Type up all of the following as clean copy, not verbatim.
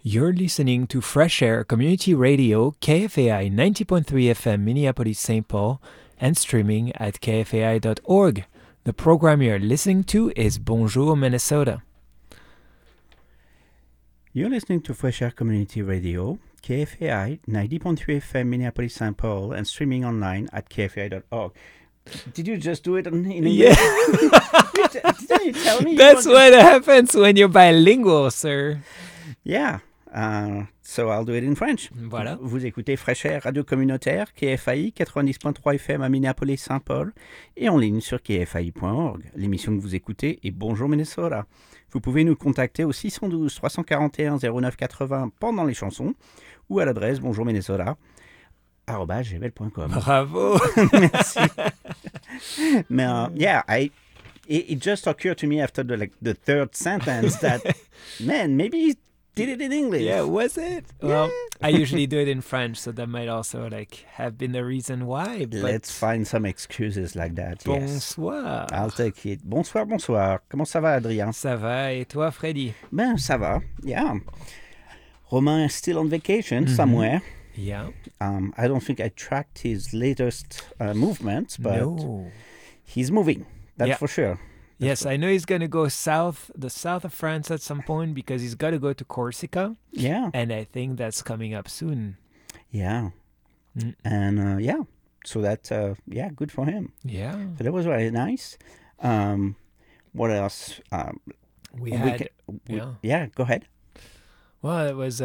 You're listening to Fresh Air Community Radio, KFAI 90.3 FM, Minneapolis, St. Paul, and streaming at kfai.org. The program you're listening to is Bonjour, Minnesota. You're listening to Fresh Air Community Radio, KFAI 90.3 FM, Minneapolis, St. Paul, and streaming online at kfai.org. Did you just do it in English? Yeah. Didn't you tell me? That's what happens when you're bilingual, sir. Yeah. So I'll do it in French. Voilà. Vous écoutez Fresh Air Radio Communautaire, KFAI 90.3 FM à Minneapolis, St. Paul, et en ligne sur kfai.org. L'émission que vous écoutez est Bonjour Minnesota. Vous pouvez nous contacter au 612 341 09 80 pendant les chansons ou à l'adresse bonjourminnesota@gmail.com. Bravo. Merci. Mais it just occurred to me after the third sentence that, man, maybe he did it in English. Yeah, was it? Well, I usually do it in French, so that might also have been the reason why. But Let's find some excuses like that. bonsoir. Yes. I'll take it. Bonsoir. Comment ça va, Adrien? Ça va, et toi, Freddy? Ben, ça va. Yeah. Romain is still on vacation somewhere. Yeah. I don't think I tracked his latest movements, but No. he's moving. That's for sure. Yes, I know he's going to go the south of France at some point because he's got to go to Corsica. Yeah. And I think that's coming up soon. Yeah. And so that, good for him. Yeah. So that was very nice. What else? We go ahead. Well, it was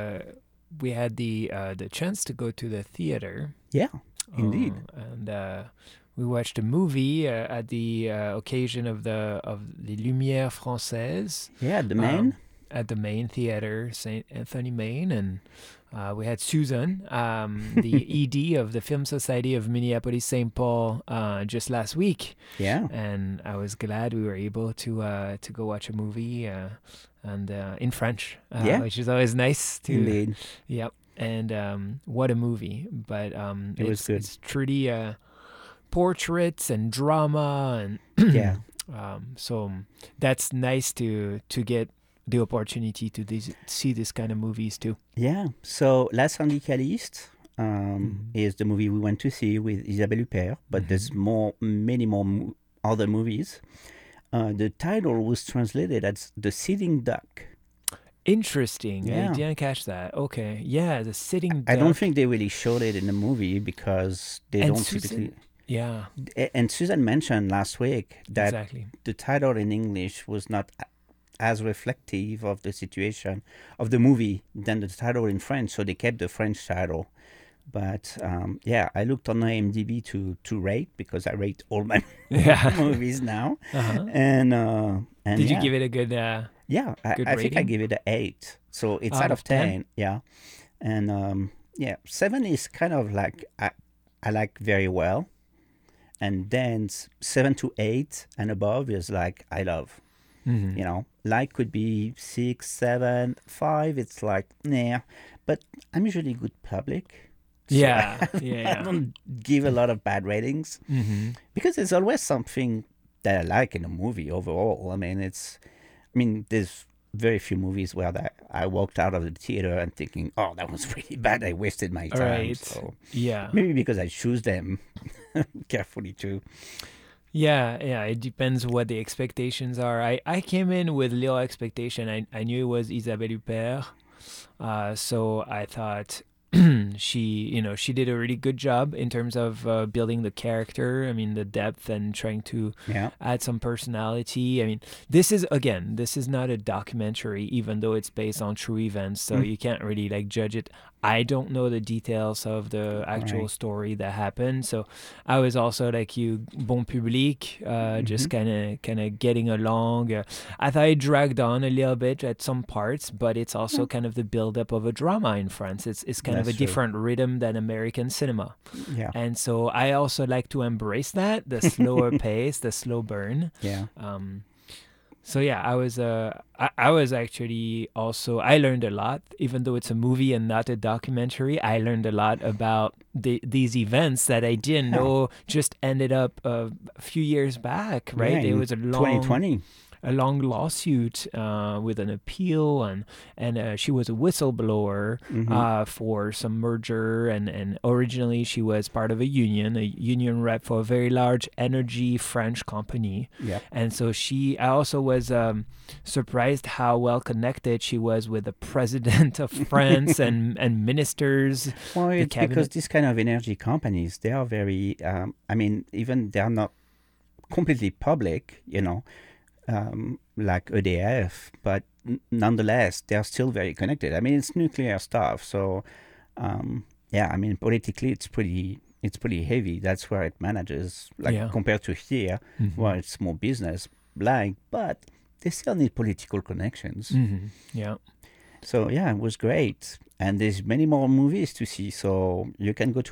we had the chance to go to the theater. Yeah, indeed. And we watched a movie at the occasion of the Lumières Françaises. Yeah, the Maine. At the Maine Theater, St. Anthony, Maine, and we had Susan, the ED of the Film Society of Minneapolis, St. Paul, just last week. Yeah. And I was glad we were able to go watch a movie and in French, which is always nice to. Indeed. Yep. And what a movie! But it was good. It's truly portraits and drama and yeah. So that's nice to get the opportunity to see this kind of movies too. Yeah. So La Syndicaliste is the movie we went to see with Isabelle Huppert, but there's many more other movies. The title was translated as The Sitting Duck. Interesting. Yeah. I didn't catch that. Okay. Yeah, The Sitting Duck. I don't think they really showed it in the movie because they don't typically. Yeah. And Susan mentioned last week that the title in English was not as reflective of the situation of the movie than the title in French, so they kept the French title. But I looked on IMDb to rate because I rate all my movies now. Uh-huh. And did you give it a good? I think I give it an 8. So it's out of 10. Yeah, and 7 is kind of like I like very well, and then 7 to 8 and above is like I love. Mm-hmm. You know, like could be 6, 7, 5. It's like nah, but I'm usually good public. So I don't give a lot of bad ratings because there's always something that I like in a movie overall. I mean, there's very few movies where I walked out of the theater and thinking, oh, that was really bad. I wasted my time. Right. So yeah. Maybe because I choose them carefully too. Yeah, it depends what the expectations are. I came in with little expectation. I knew it was Isabelle Huppert, so I thought she did a really good job in terms of building the character. I mean, the depth and trying to add some personality. I mean, this is not a documentary, even though it's based on true events, so you can't really judge it. I don't know the details of the actual story that happened, so I was also like you, bon public, just kind of getting along. I thought it dragged on a little bit at some parts, but it's also kind of the build-up of a drama in France. It's kind of a different rhythm than American cinema, and so I also like to embrace that, the slower pace, the slow burn. So I was actually also, I learned a lot, even though it's a movie and not a documentary. I learned a lot about these events that I didn't know just ended up a few years back, right? It was a long 2020. a long lawsuit with an appeal, and she was a whistleblower for some merger, and originally she was part of a union rep for a very large energy French company. Yeah. And so I also was surprised how well connected she was with the president of France and ministers. Well, it's because these kind of energy companies, they are very, even they are not completely public, like EDF, but nonetheless, they are still very connected. I mean, it's nuclear stuff. So, politically, it's pretty heavy. That's where it manages, compared to here, where it's more business-like, but they still need political connections. Yeah. So, yeah, it was great. And there's many more movies to see. So you can go to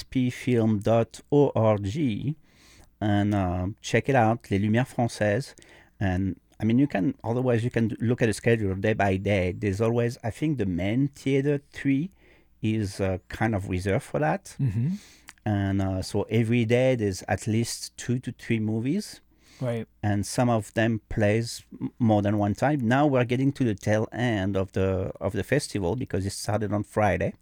mspfilm.org and check it out, Les Lumières Françaises. And you can look at the schedule day by day. There's always, I think the main theater 3 is kind of reserved for that. And so every day there's at least 2 to 3 movies. Right. And some of them plays more than one time. Now we're getting to the tail end of the festival because it started on Friday.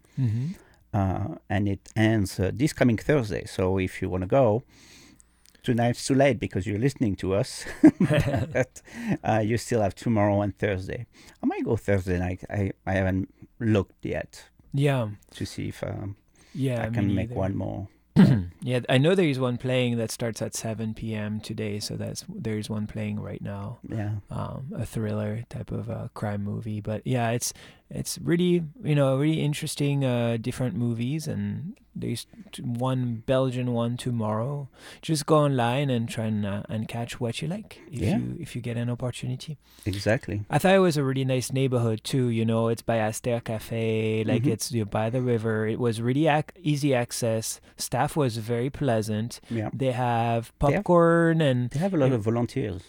And it ends this coming Thursday. So if you want to go, tonight's too late because you're listening to us. But you still have tomorrow and Thursday. I might go Thursday night. I haven't looked yet. Yeah. To see if I can make one more. Yeah, I know there is one playing that starts at 7 p.m. today, so there is one playing right now. Yeah. A thriller type of crime movie, but yeah, it's really really interesting different movies, and there's one Belgian one tomorrow. Just go online and try and catch what you like if you get an opportunity. Exactly. I thought it was a really nice neighborhood too. It's by Aster Cafe, like it's by the river. It was really easy access. Staff was very pleasant. Yeah. They have popcorn and they have a lot of volunteers.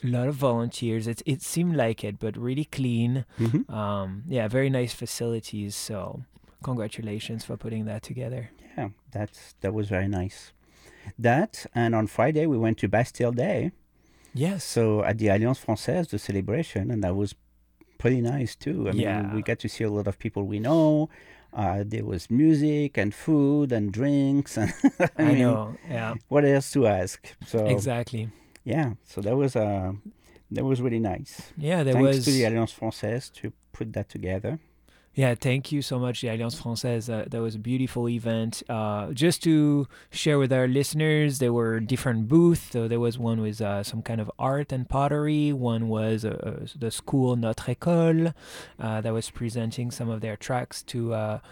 It seemed like it, but really clean. Very nice facilities. So congratulations for putting that together. Yeah, that was very nice. That, and on Friday we went to Bastille Day. Yes. So at the Alliance Française, the celebration, and that was pretty nice too. I mean, we got to see a lot of people we know. There was music and food and drinks, and I know. Yeah. What else to ask? So exactly. Yeah. So that was really nice. Yeah, Thanks to the Alliance Française to put that together. Yeah, thank you so much, the Alliance Française. That was a beautiful event. Just to share with our listeners, there were different booths. So there was one with some kind of art and pottery. One was the school Notre École that was presenting some of their tracks to,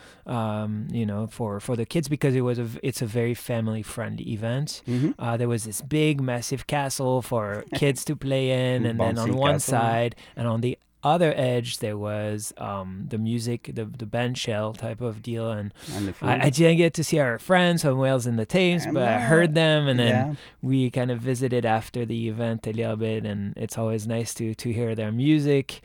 for the kids, because it's a very family-friendly event. There was this big, massive castle for kids to play in, and then on one side, and on the other edge there was the music, the band shell type of deal, and I didn't get to see our friends from Wales in the Thames, but I heard them, and then we kind of visited after the event a little bit, and it's always nice to hear their music.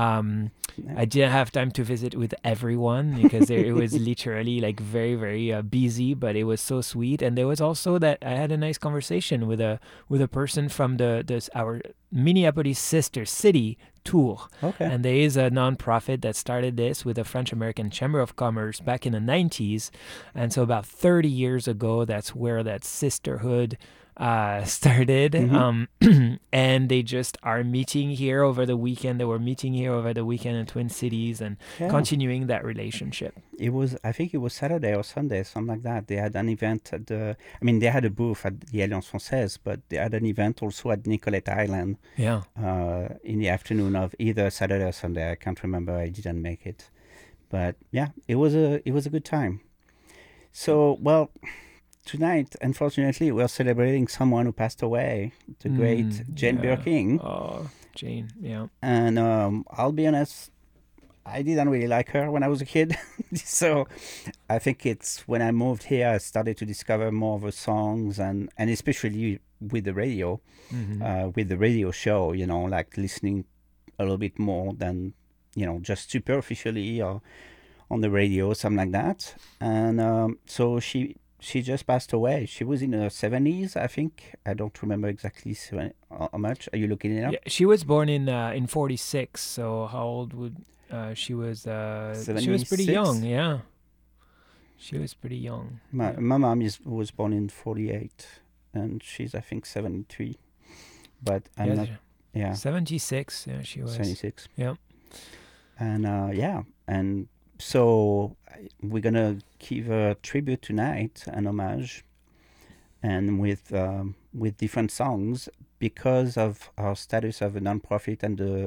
I didn't have time to visit with everyone because it was literally like very, very busy, but it was so sweet. And there was also that I had a nice conversation with a person from our Minneapolis sister city, Tours. Okay. And there is a nonprofit that started this with the French American Chamber of Commerce back in the 90s. And so about 30 years ago, that's where that sisterhood started. And they just are meeting here over the weekend. They were meeting here over the weekend in Twin Cities and continuing that relationship. I think it was Saturday or Sunday, something like that. They had an event they had a booth at the Alliance Française, but they had an event also at Nicollet Island. Yeah. In the afternoon of either Saturday or Sunday. I can't remember. I didn't make it. But yeah, it was a good time. So, well, tonight, unfortunately, we're celebrating someone who passed away, the great Jane Birkin. Oh, Jane, yeah. And I'll be honest, I didn't really like her when I was a kid. So I think it's when I moved here, I started to discover more of her songs, and especially with the radio, with the radio show, like listening a little bit more than, just superficially or on the radio, something like that. And so she she just passed away. She was in her 70s, I think. I don't remember exactly how much. Are you looking it up? Yeah, she was born in 46. So how old would she was? She was pretty young. Yeah, she was pretty young. My mom was born in 48, and she's I think 73. But I'm not. Yeah. 76. Yeah, she was 76. Yeah. And and so we're gonna give a tribute tonight, an homage, and with different songs because of our status of a non-profit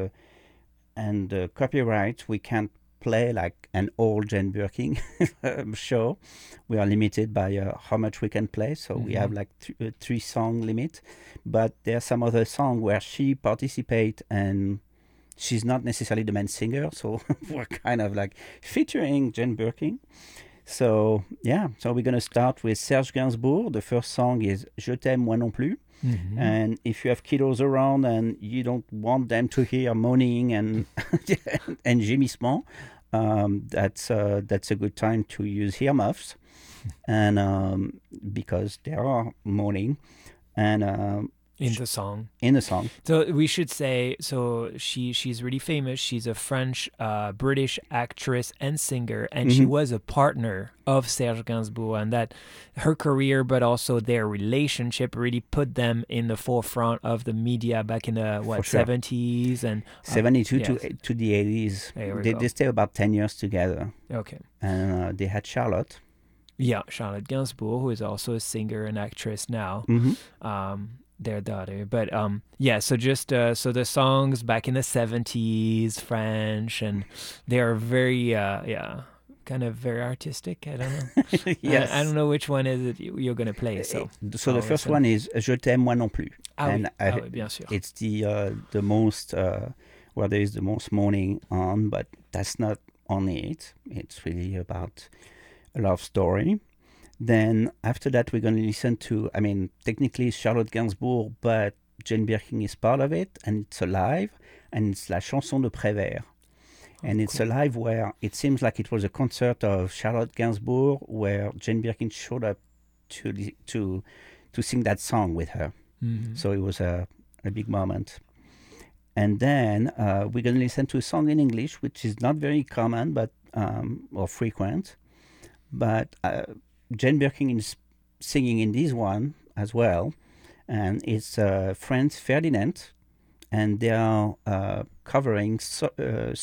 and the copyright. We can't play like an old Jane Birkin show. We are limited by how much we can play, so we have like 3-song limit. But there are some other songs where she participates and she's not necessarily the main singer, so we're kind of like featuring Jane Birkin. So yeah, so we're gonna start with Serge Gainsbourg. The first song is Je t'aime moi non plus. And if you have kiddos around and you don't want them to hear moaning and and gémissement, that's a good time to use earmuffs, and because they are moaning, and in the song. So we should say, so she's really famous. She's a French, British actress and singer, and she was a partner of Serge Gainsbourg, and that her career, but also their relationship, really put them in the forefront of the media back in the 70s and 72 to the 80s. They stayed about 10 years together. Okay. And they had Charlotte. Yeah, Charlotte Gainsbourg, who is also a singer and actress now. Their daughter, but so just so the songs back in the 70s, French, and they are very kind of very artistic. I don't know. Yes. I don't know which one is it you're gonna play. So the first one is Je t'aime moi non plus, and bien sûr. It's the most where there is the most mourning on, but that's not only it. It's really about a love story. Then after that, we're going to listen to, I mean, technically Charlotte Gainsbourg, but Jane Birkin is part of it, and it's a live, and it's La Chanson de Prévert. And it's a live where it seems like it was a concert of Charlotte Gainsbourg where Jane Birkin showed up to sing that song with her. So it was a big moment. And then we're going to listen to a song in English, which is not very common, but or frequent, but Jane Birkin is singing in this one as well, and it's Franz Ferdinand, and they are covering a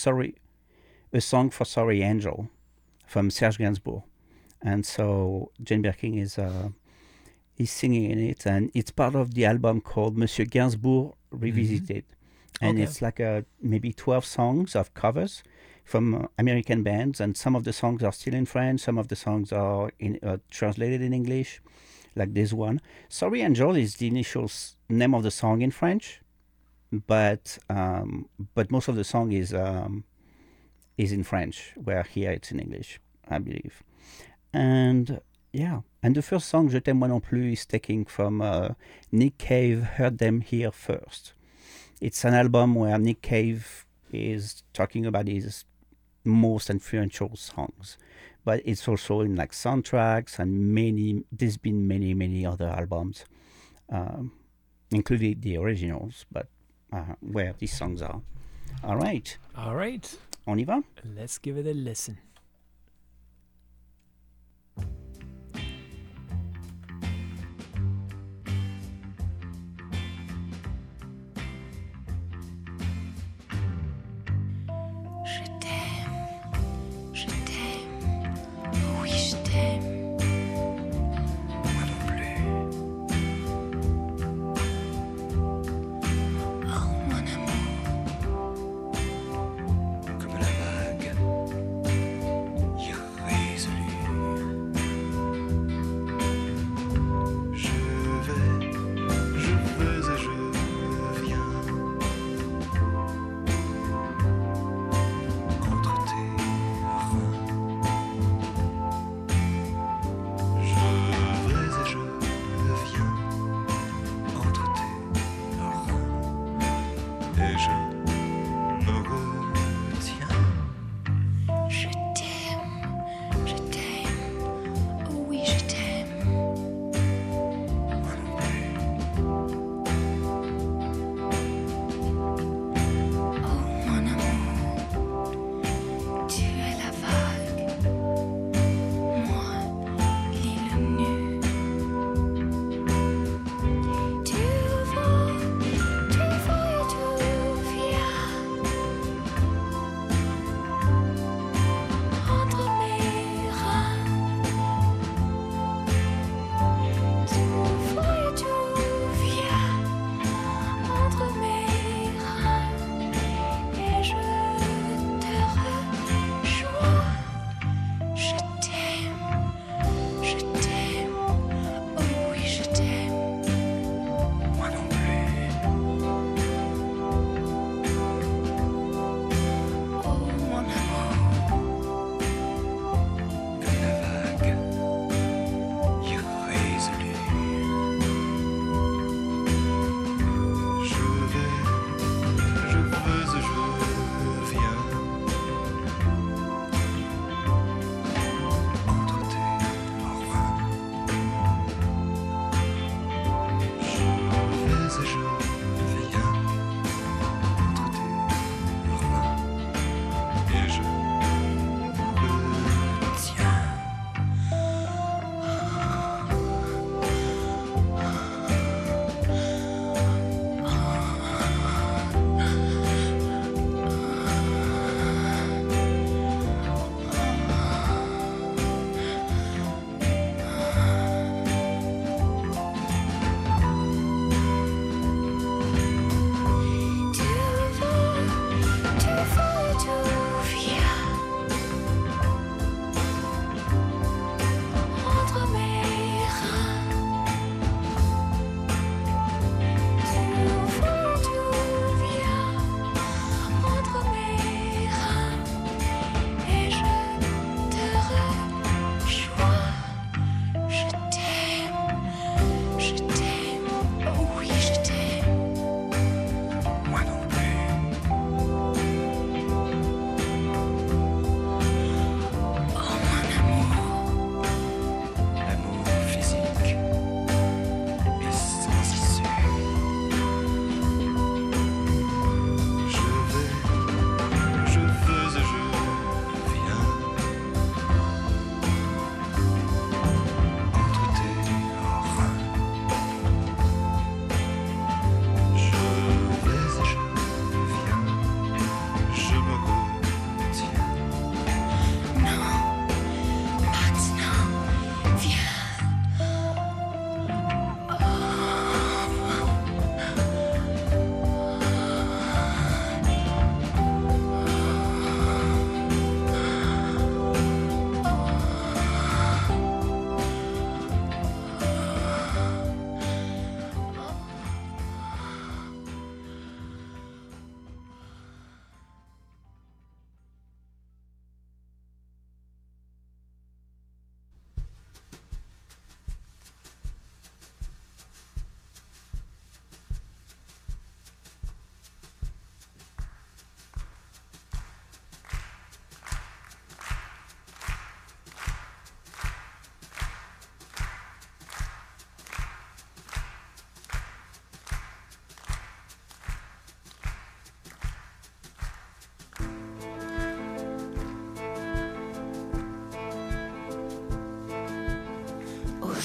song for Sorry Angel from Serge Gainsbourg, and so Jane Birkin is singing in it, and it's part of the album called Monsieur Gainsbourg Revisited, and it's like maybe 12 songs of covers from American bands, and some of the songs are still in French, some of the songs are translated in English, like this one. Sorry Angel is the initial name of the song in French, but most of the song is in French, where here it's in English, I believe. And and the first song, Je t'aime moi non plus, is taken from Nick Cave, Heard Them Here First. It's an album where Nick Cave is talking about his most influential songs, but it's also in like soundtracks, and there's been many other albums, including the originals, but where these songs are. All right. On y va? Let's give it a listen.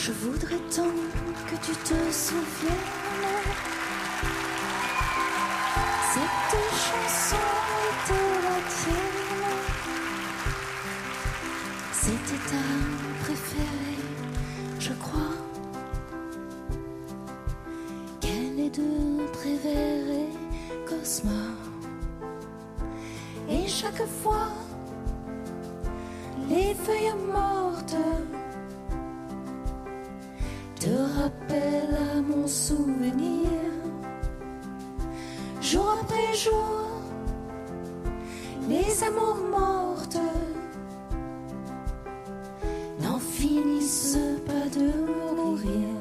Je voudrais tant que tu te souviennes. Cette chanson était la tienne. C'était ta préférée, je crois. Quelle est de Prévert et Cosma. Et chaque fois, les feuilles mortes te rappellent à mon souvenir. Jour après jour, les amours mortes n'en finissent pas de mourir.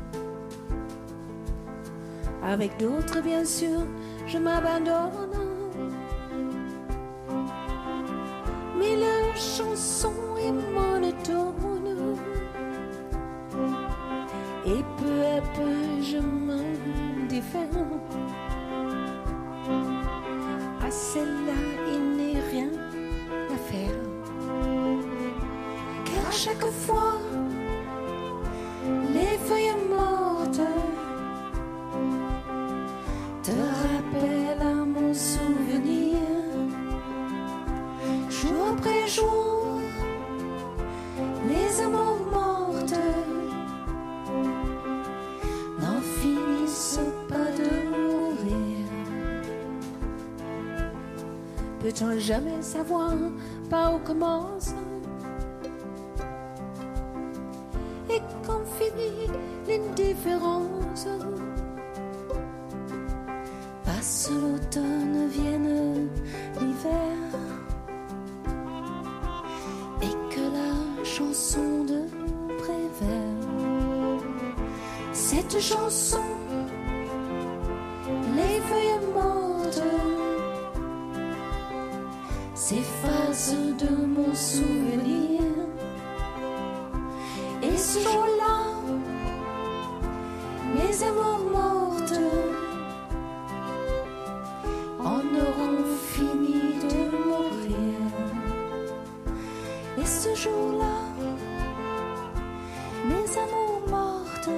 Avec d'autres, bien sûr, je m'abandonne. Mais la chanson est monotone. Et peu à peu, je m'en défais. À celle-là, il n'est rien à faire. Car chaque fois, les feuilles mortes te rappellent à mon souvenir. Jour après jour, les amours mortes n'en finissent pas de mourir. Peut-on jamais savoir par où commence et quand finit l'indifférence? Passe l'automne, vienne l'hiver, et que la chanson de Prévert, cette chanson, les feuilles mortes, s'effacent de mon souvenir. Et ce jour-là, mes amours mortes en auront fini de mourir. Et ce jour-là, mes amours mortes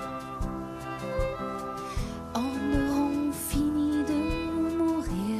en auront fini de mourir.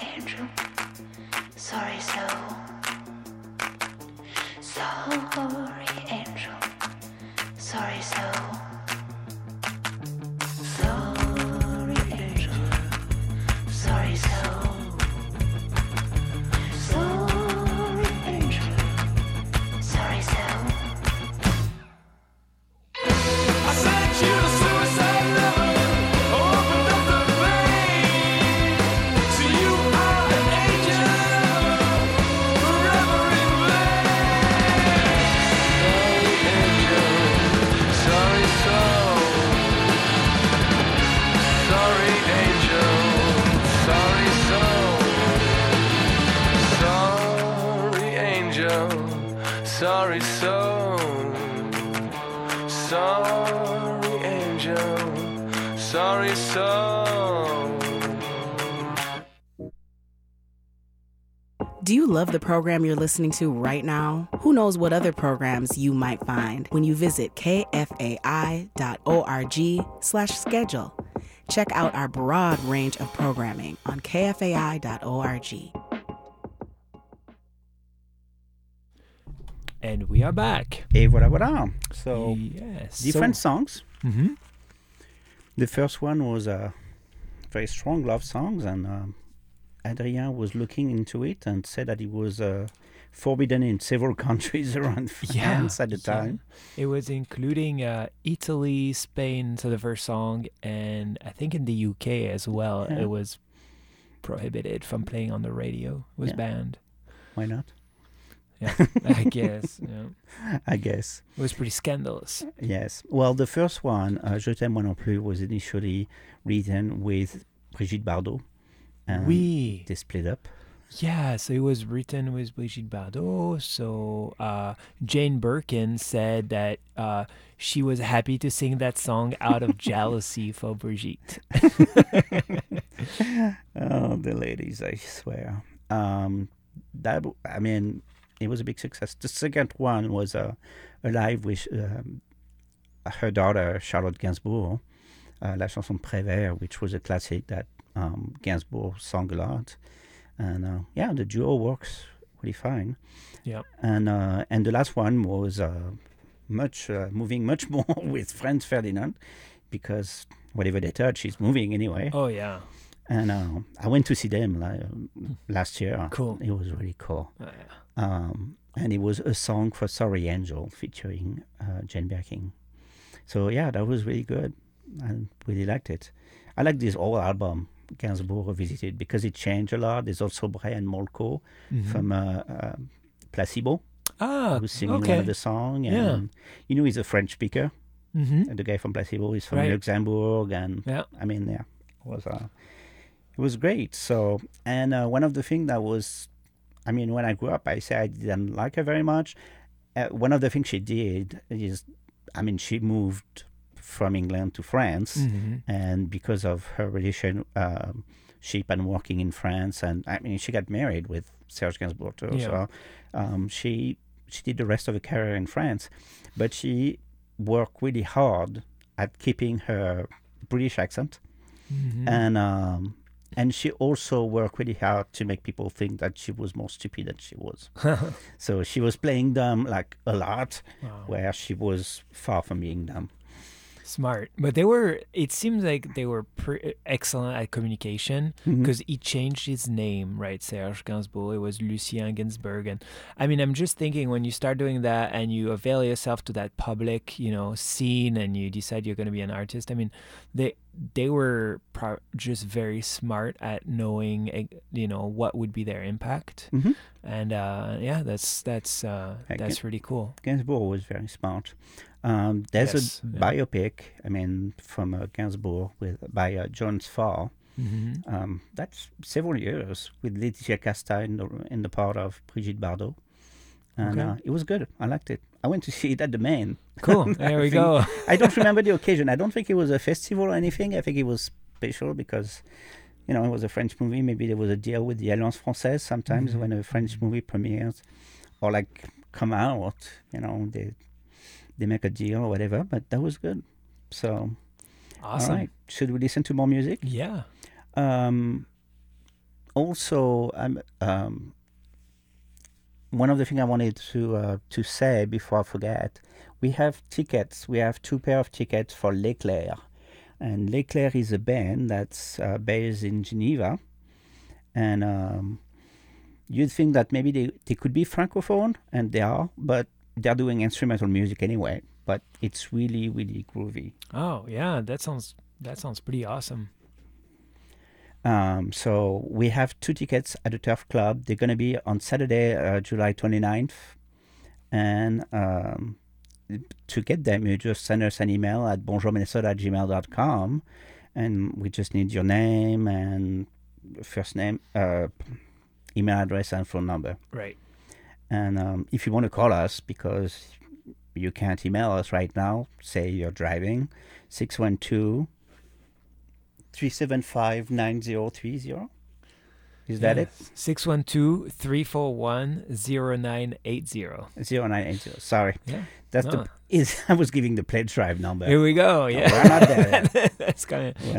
Sorry, Sorry, so. Sorry, angel. Sorry, so. Sorry, angel. Sorry, so. I sent you a suicide note, opened up the vein. So you are an angel, forever in vain. Sorry, angel. Sorry, angel. Sorry, so. Sorry, angel. Sorry, so. Do you love the program you're listening to right now? Who knows what other programs you might find when you visit kfai.org/schedule. Check out our broad range of programming on kfai.org. And we are back. Et voilà, voilà. So, yes. different songs. Mm-hmm. The first one was a very strong love songs, and Adrien was looking into it and said that it was forbidden in several countries around France at the time. It was including Italy, Spain, so the first song, and I think in the UK as well. Yeah. It was prohibited from playing on the radio. It was banned. Why not? Yeah, I guess. Yeah. I guess. It was pretty scandalous. Yes. Well, the first one, Je t'aime moi non plus, was initially written with Brigitte Bardot. And Oui. they split up. Yeah, so it was written with Brigitte Bardot. So Jane Birkin said that she was happy to sing that song out of jealousy for Brigitte. Oh, the ladies, I swear. It was a big success. The second one was live with her daughter, Charlotte Gainsbourg, La Chanson Prévert, which was a classic that Gainsbourg sang a lot. And the duo works really fine. Yeah. And the last one was moving much more with Franz Ferdinand, because whatever they touch is moving anyway. Oh, yeah. And I went to see them last year. Cool. It was really cool. Oh, yeah. And it was a song for Sorry Angel featuring Jane Birkin. So yeah, that was really good. I really liked it. I like this whole album, Gainsbourg Revisited, because it changed a lot. There's also Brian Molko from Placebo, who's singing one of the songs. And he's a French speaker. Mm-hmm. And the guy from Placebo is from Luxembourg, and it was great. So, and one of the things that was, when I grew up, I say I didn't like her very much. One of the things she did is, she moved from England to France, and because of her relationship and working in France, and she got married with Serge Gainsbourg too. Yeah. So she did the rest of her career in France, but she worked really hard at keeping her British accent, and she also worked really hard to make people think that she was more stupid than she was. So she was playing dumb like a lot, where she was far from being dumb. Smart. But it seems like they were excellent at communication, because he changed his name, right? Serge Gainsbourg, it was Lucien Gainsbourg. And I'm just thinking, when you start doing that and you avail yourself to that public, scene, and you decide you're going to be an artist, they were just very smart at knowing, what would be their impact. And that's really cool. Gainsbourg was very smart. There's a biopic, from Gainsbourg by John Farr. That's several years with Laetitia Casta in the part of Brigitte Bardot. And it was good. I liked it. I went to see it at the Maine. Cool. There we go. I don't remember the occasion. I don't think it was a festival or anything. I think it was special because, it was a French movie. Maybe there was a deal with the Alliance Française sometimes when a French movie premieres or come out, they make a deal or whatever. But that was good. So, awesome. All right. Should we listen to more music? Yeah. Also, one of the things I wanted to say before I forget, we have tickets. We have 2 pair of tickets for L'Éclair. And L'Éclair is a band that's based in Geneva. And you'd think that maybe they could be Francophone, and they are, but they're doing instrumental music anyway. But it's really, really groovy. Oh, yeah, that sounds pretty awesome. So we have 2 tickets at the Turf Club. They're going to be on Saturday, July 29th. And to get them, you just send us an email at bonjourminnesota@gmail.com. And we just need your name and first name, email address, and phone number. Right. And if you want to call us, because you can't email us right now, say you're driving, 612-375-9030. Is that it? 612-341-0980. 0980. Sorry. Yeah. That's I was giving the pledge drive number. Here we go. Yeah. We're not there yet. That's kind of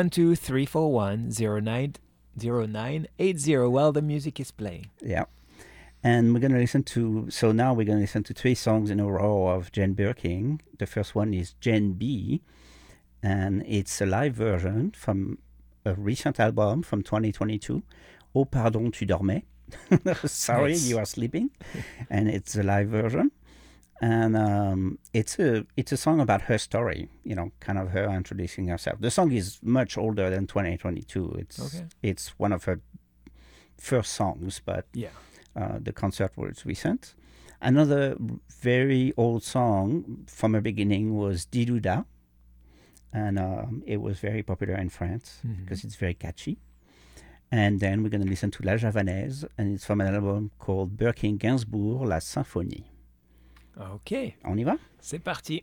612-341-0980 while the music is playing. Yeah. And we're going to listen to 3 songs in a row of Jane Birkin. The first one is Jane B. And it's a live version from a recent album from 2022. Oh, pardon, tu dormais. Sorry, you are sleeping. And it's a live version. And it's a song about her story, kind of her introducing herself. The song is much older than 2022. It's one of her first songs, but the concert was recent. Another very old song from her beginning was Didouda. And it was very popular in France because it's very catchy. And then we're going to listen to La Javanaise, and it's from an album called Birkin-Gainsbourg, La Symphonie. Ok. On y va? C'est parti.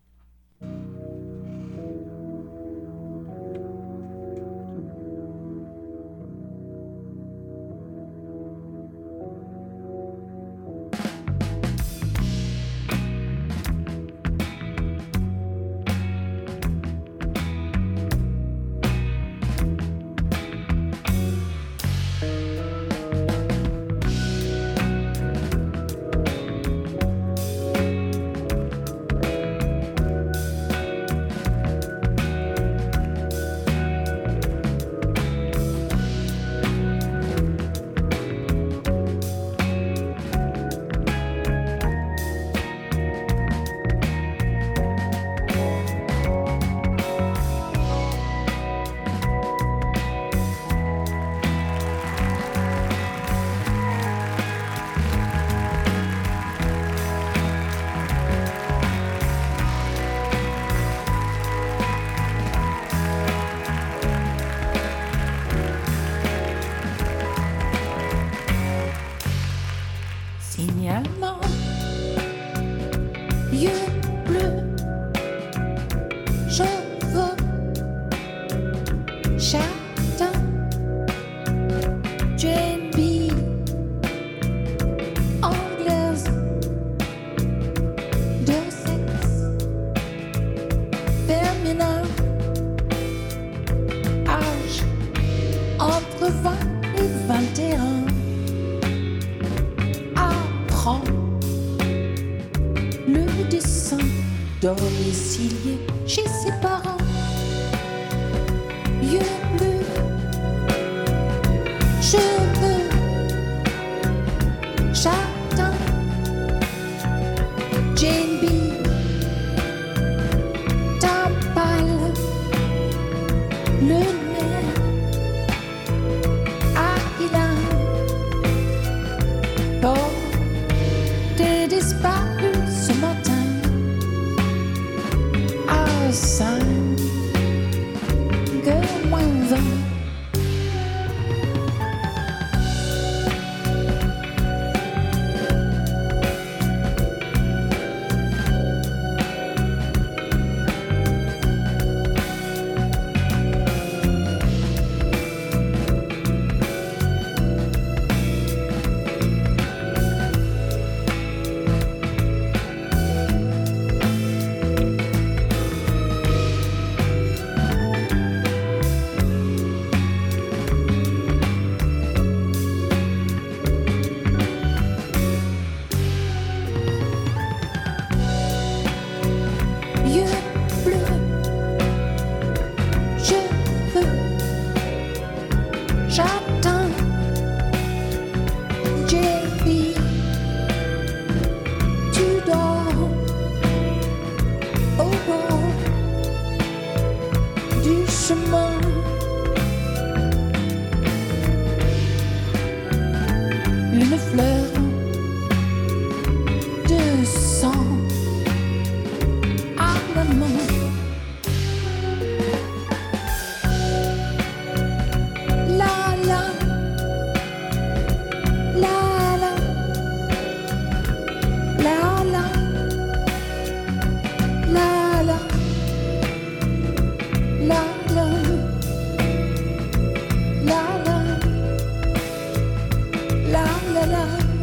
Signalement, yeux bleus, cheveux châtains, Jane B, anglaise, de sexe féminin, âge entre 20 et 21. Le dessin domicilié chez ses parents. Yeux bleus, cheveux châtains, Jane B, teint pâle, le nez aquilin. Oh, t'es disparu ce matin à 5 une fleur de sang à la main. La la, la la, la la, la la, la la, la la, la la la,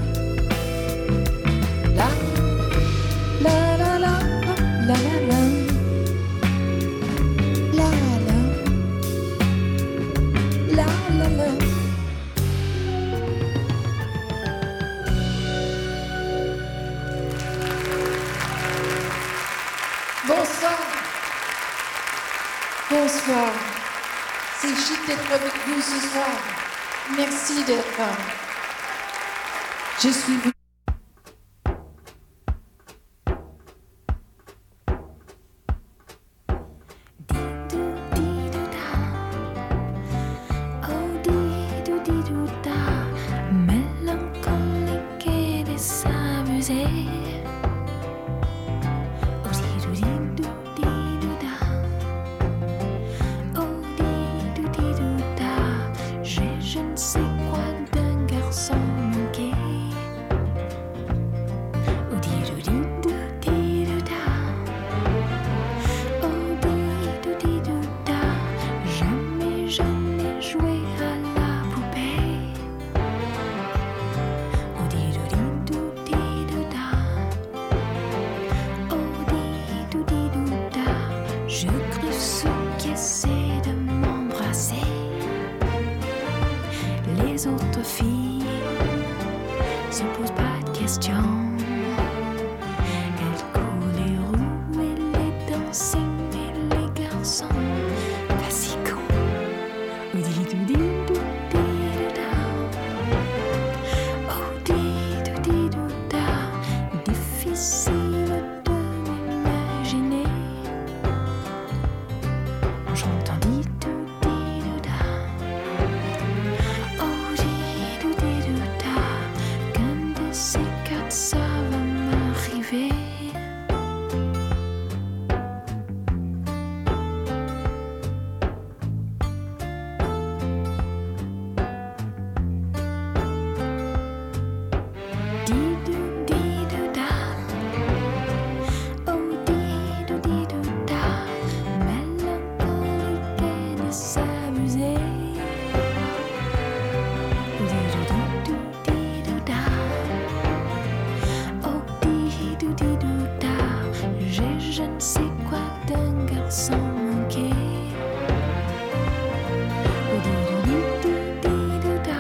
la la la la la la la, la la, la la la. Bonsoir. Bonsoir. C'est chic d'être avec vous ce soir. Merci d'être là. Je suis venue. Mélancolique et désamusé. J'ai je ne sais quoi d'un garçon manqué. Jamais je n'ai joué à la poupée. Je crée ceux qui essaient de m'embrasser. Les autres filles se posent pas de questions. Elles courent les roues et les dancing et les garçons pas si cons. Difficile de m'imaginer en chantant di-do-di-do-da. Oh di-do-di-do-da. Qu'un de ces quatre ça va m'arriver. Di-do-di-do-da. Oh di-do-di-do-da. Mélancolique et désamusé. Di-do-di-do-di-do-da. Oh di-do-di-do-da. J'ai je ne sais quoi d'un garçon manqué. Di-do-di-do-di-do-da.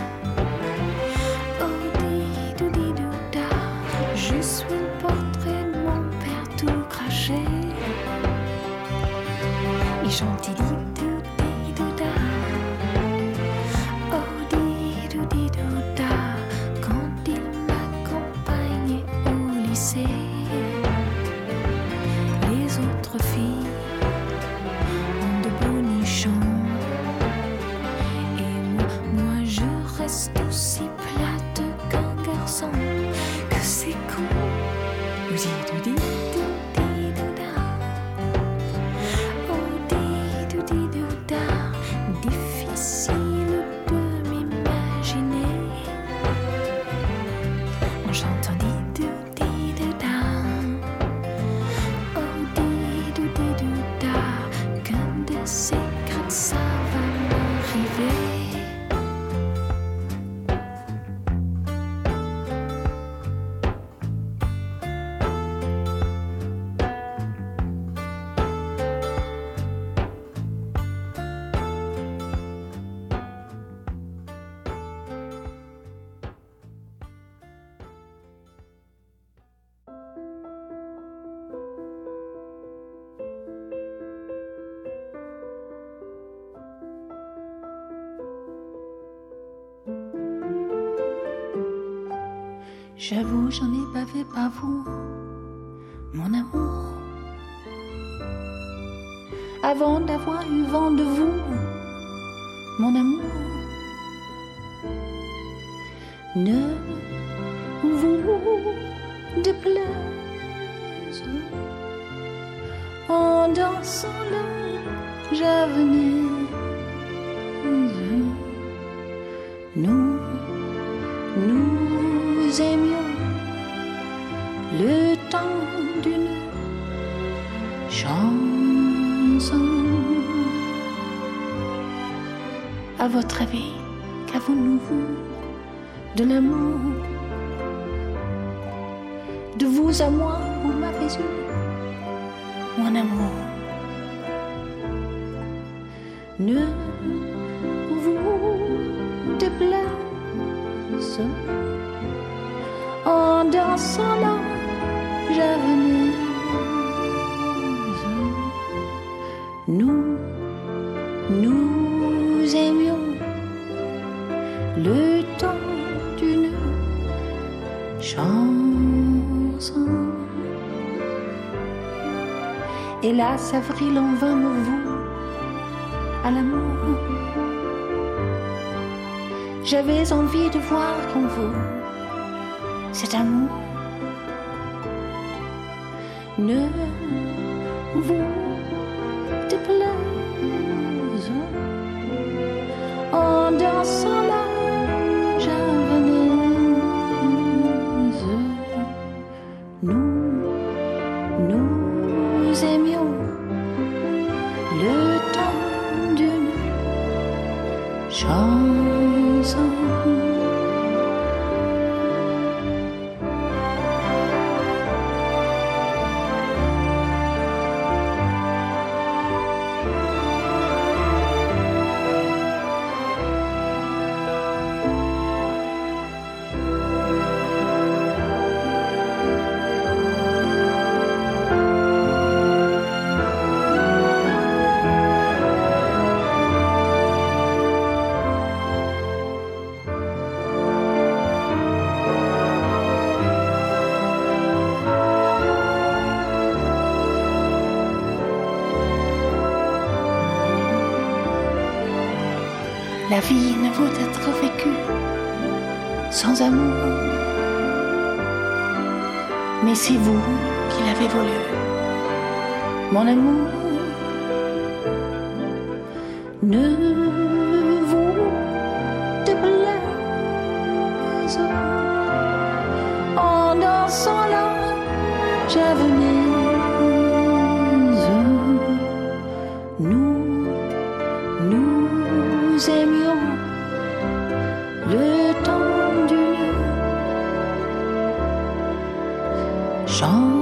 Oh di-do-di-do-da. Je suis le portrait de mon père tout craché. Il chante di-do-di-do-da. Oh di-do-di-do-da. Quand il m'accompagnait au lycée. Les autres filles ont de beaux nichons. Et moi je reste aussi plate qu'un garçon. Que c'est con. Di-do-di-do-di-do-da. Oh di-do-di-do-da. Difficile de m'imaginer en chantant di-do-di-do-da. Oh di-do-di-do-da. Qu'un de ces quatre ça va m'arriver. J'avoue, j'en ai bavé par vous, mon amour. Avant d'avoir eu vent de vous, mon amour. ne vous déplaise en dansant la javanaise. Nous aimions le temps d'une chanson. À votre avis, qu'avons-nous de l'amour? De vous à moi, vous m'avez eu, mon amour. Ne vous déplaise en dansant la javanaise. Nous aimions le temps d'une chanson. Hélas, avril en vain me voue à l'amour. J'avais envie de voir en vous cet amour. Ne vous déplaise en dansant la javanaise. Nous aimions le temps d'une chanson. La vie ne vaut être vécue sans amour. Mais c'est vous qui l'avez voulu, mon amour. Ne vous déplaise en dansant la javanaise. Nous aimions le temps d'une chanson.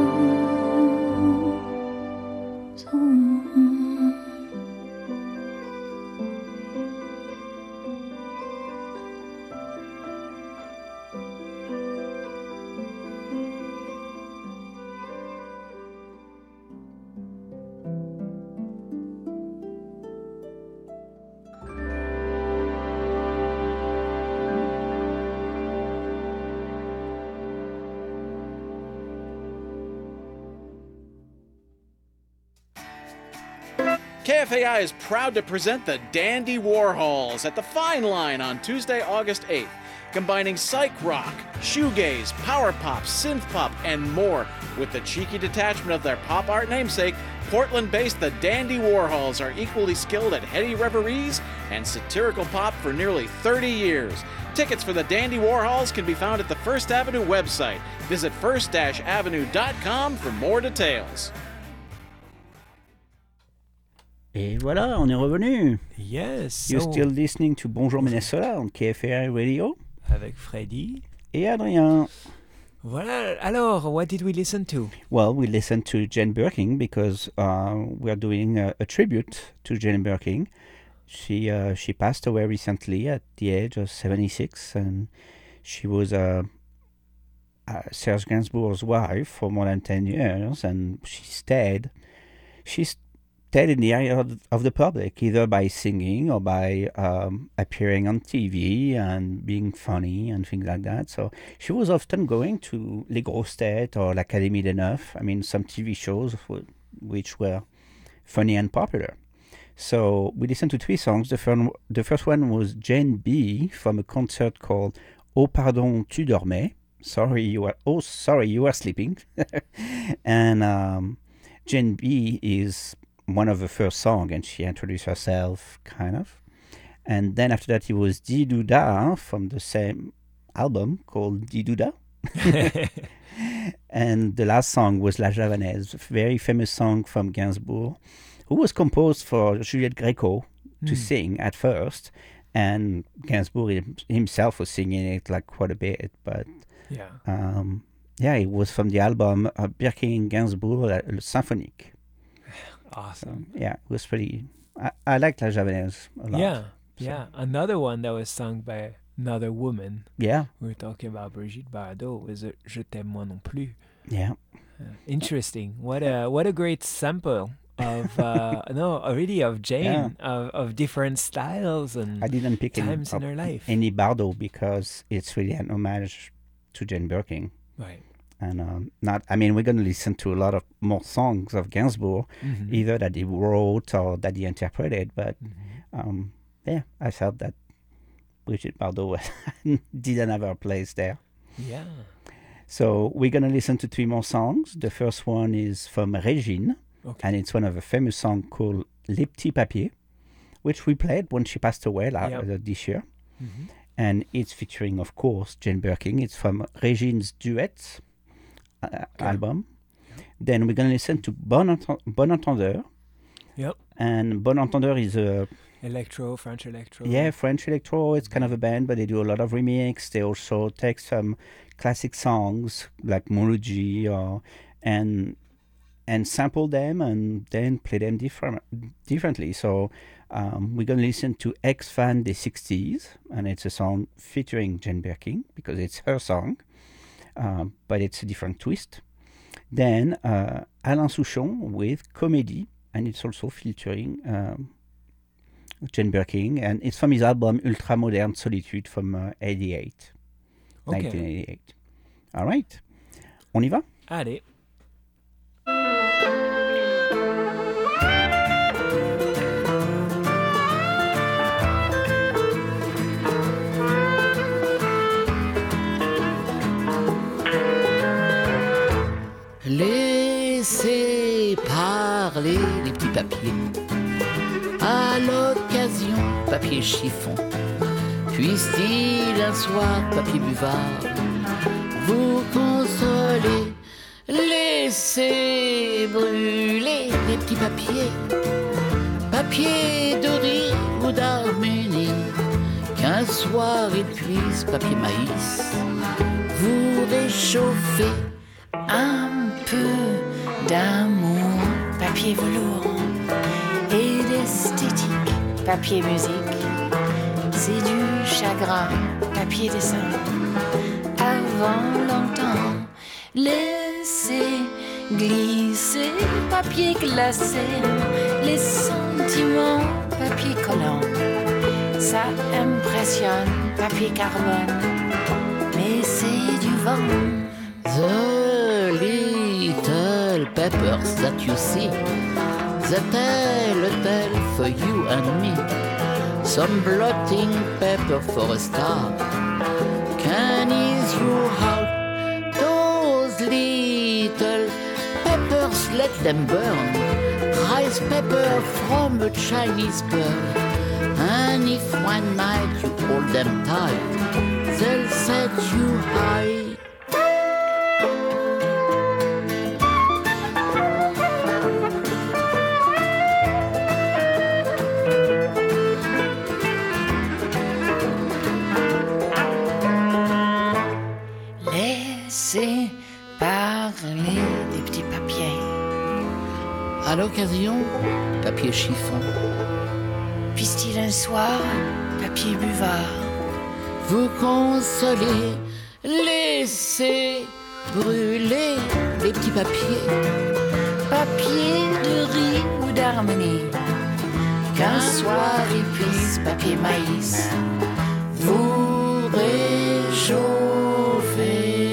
KFAI is proud to present the Dandy Warhols at the Fine Line on Tuesday, August 8th, combining psych rock, shoegaze, power pop, synth pop, and more. With the cheeky detachment of their pop art namesake, Portland-based the Dandy Warhols are equally skilled at heady reveries and satirical pop for nearly 30 years. Tickets for the Dandy Warhols can be found at the First Avenue website. Visit first-avenue.com for more details. Et voilà, on est revenu. Yes. You're still listening to Bonjour Minnesota on KFAI Radio. Avec Freddy. Et Adrien. Voilà. Alors, what did we listen to? Well, we listened to Jane Birkin because we are doing a tribute to Jane Birkin. She passed away recently at the age of 76, and she was Serge Gainsbourg's wife for more than 10 years, and she stayed in the eye of the public, either by singing or by appearing on TV and being funny and things like that. So she was often going to Les Grosses Têtes or L'Académie des Neufs. I mean, some TV shows which were funny and popular. So we listened to 3 songs. The first one was Jane B from a concert called Oh pardon, tu dormais. Sorry, you were sleeping. And Jane B is one of the first songs, and she introduced herself, kind of. And then after that, it was Didouda from the same album called Didouda. And the last song was La Javanaise, a very famous song from Gainsbourg, who was composed for Juliette Gréco to sing at first. And Gainsbourg himself was singing it like quite a bit. But it was from the album Birkin Gainsbourg Symphonique. Awesome. So, it was pretty... I like La Javanaise a lot. Yeah. Another one that was sung by another woman. Yeah. We were talking about Brigitte Bardot was Je t'aime moi non plus. Yeah. Interesting. What a great sample of of Jane, of different styles and I didn't pick times in her life. Any Bardot because it's really an homage to Jane Birkin. Right. And we're going to listen to a lot of more songs of Gainsbourg, either that he wrote or that he interpreted. But I felt that Brigitte Bardot didn't have her place there. Yeah. So we're going to listen to 3 more songs. The first one is from Régine, and it's one of the famous songs called Les Petits Papiers, which we played when she passed away this year. And it's featuring, of course, Jane Birkin. It's from Régine's Duets album. Then we're going to listen to Bon Entendeur. Yep. And Bon Entendeur is a... French electro. Yeah, French electro. It's kind of a band, but they do a lot of remix. They also take some classic songs like Mouloudji and sample them and then play them differently. So we're going to listen to Ex-Fan des 60s, and it's a song featuring Jane Birkin because it's her song, but it's a different twist. Then Alain Souchon with Comédie, and it's also featuring Jane Birkin, and it's from his album Ultra Moderne Solitude from 1988. All right. On y va? Allez. Laissez parler les petits papiers. À l'occasion, papier chiffon. Puisse-t-il un soir, papier buvard, vous consoler. Laissez brûler les petits papiers. Papier de riz ou d'Arménie. Qu'un soir il puisse, papier maïs, vous réchauffer. Un peu d'amour, papier velours et d'esthétique, papier musique, c'est du chagrin, papier dessin. Avant longtemps, laissez glisser, papier glacé, les sentiments, papier collant. Ça impressionne, papier carbone, mais c'est du vent. The little peppers that you see, the tell for you and me. Some blotting pepper for a star can ease you out. Those little peppers, let them burn. Rice pepper from a Chinese bird. And if one night you hold them tight, they'll set you high. Laissez parler des petits papiers. À l'occasion, papier chiffon. Puisse-t-il un soir, papier buvard, vous consoler. Laissez brûler les petits papiers. papier de riz ou d'harmonie. Qu'un soir il puisse, papier maïs, vous réchauffer.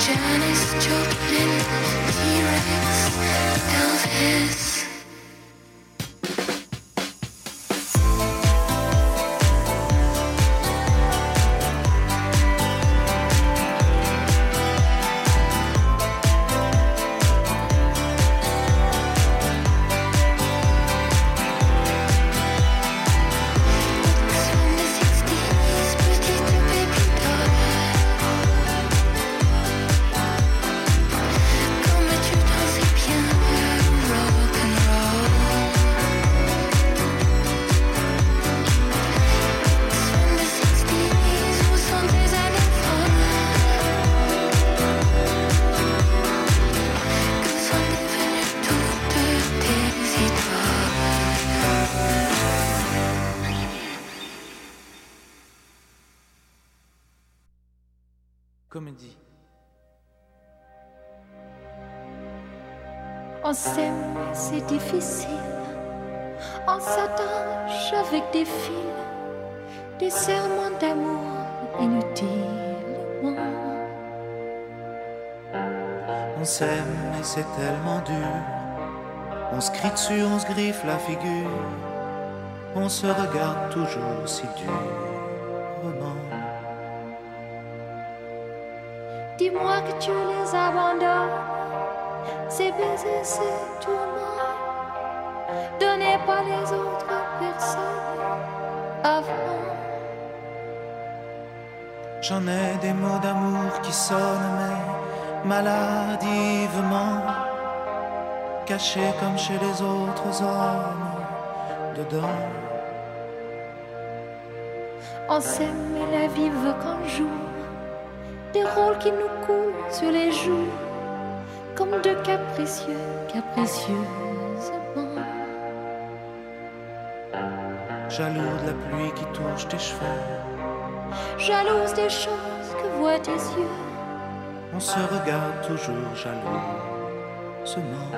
Janis Joplin, T-Rex, Elvis. Comédie. On s'aime, c'est difficile. On s'attache avec des fils, des serments d'amour inutilement. On s'aime et c'est tellement dur. On se crie dessus, on se griffe la figure. On se regarde toujours si durement. Dis-moi que tu les abandonnes. Ces baisers, c'est tourment. Donnez pas les autres personnes avant. J'en ai des mots d'amour qui sonnent, mais maladivement, cachés comme chez les autres hommes dedans. On s'aime et la vie veut qu'on joue des rôles qui nous coulent sur les joues, comme deux capricieux, capricieusement. Jaloux de la pluie qui touche tes cheveux, Jalouse des choses que voient tes yeux. on se regarde toujours jalousement.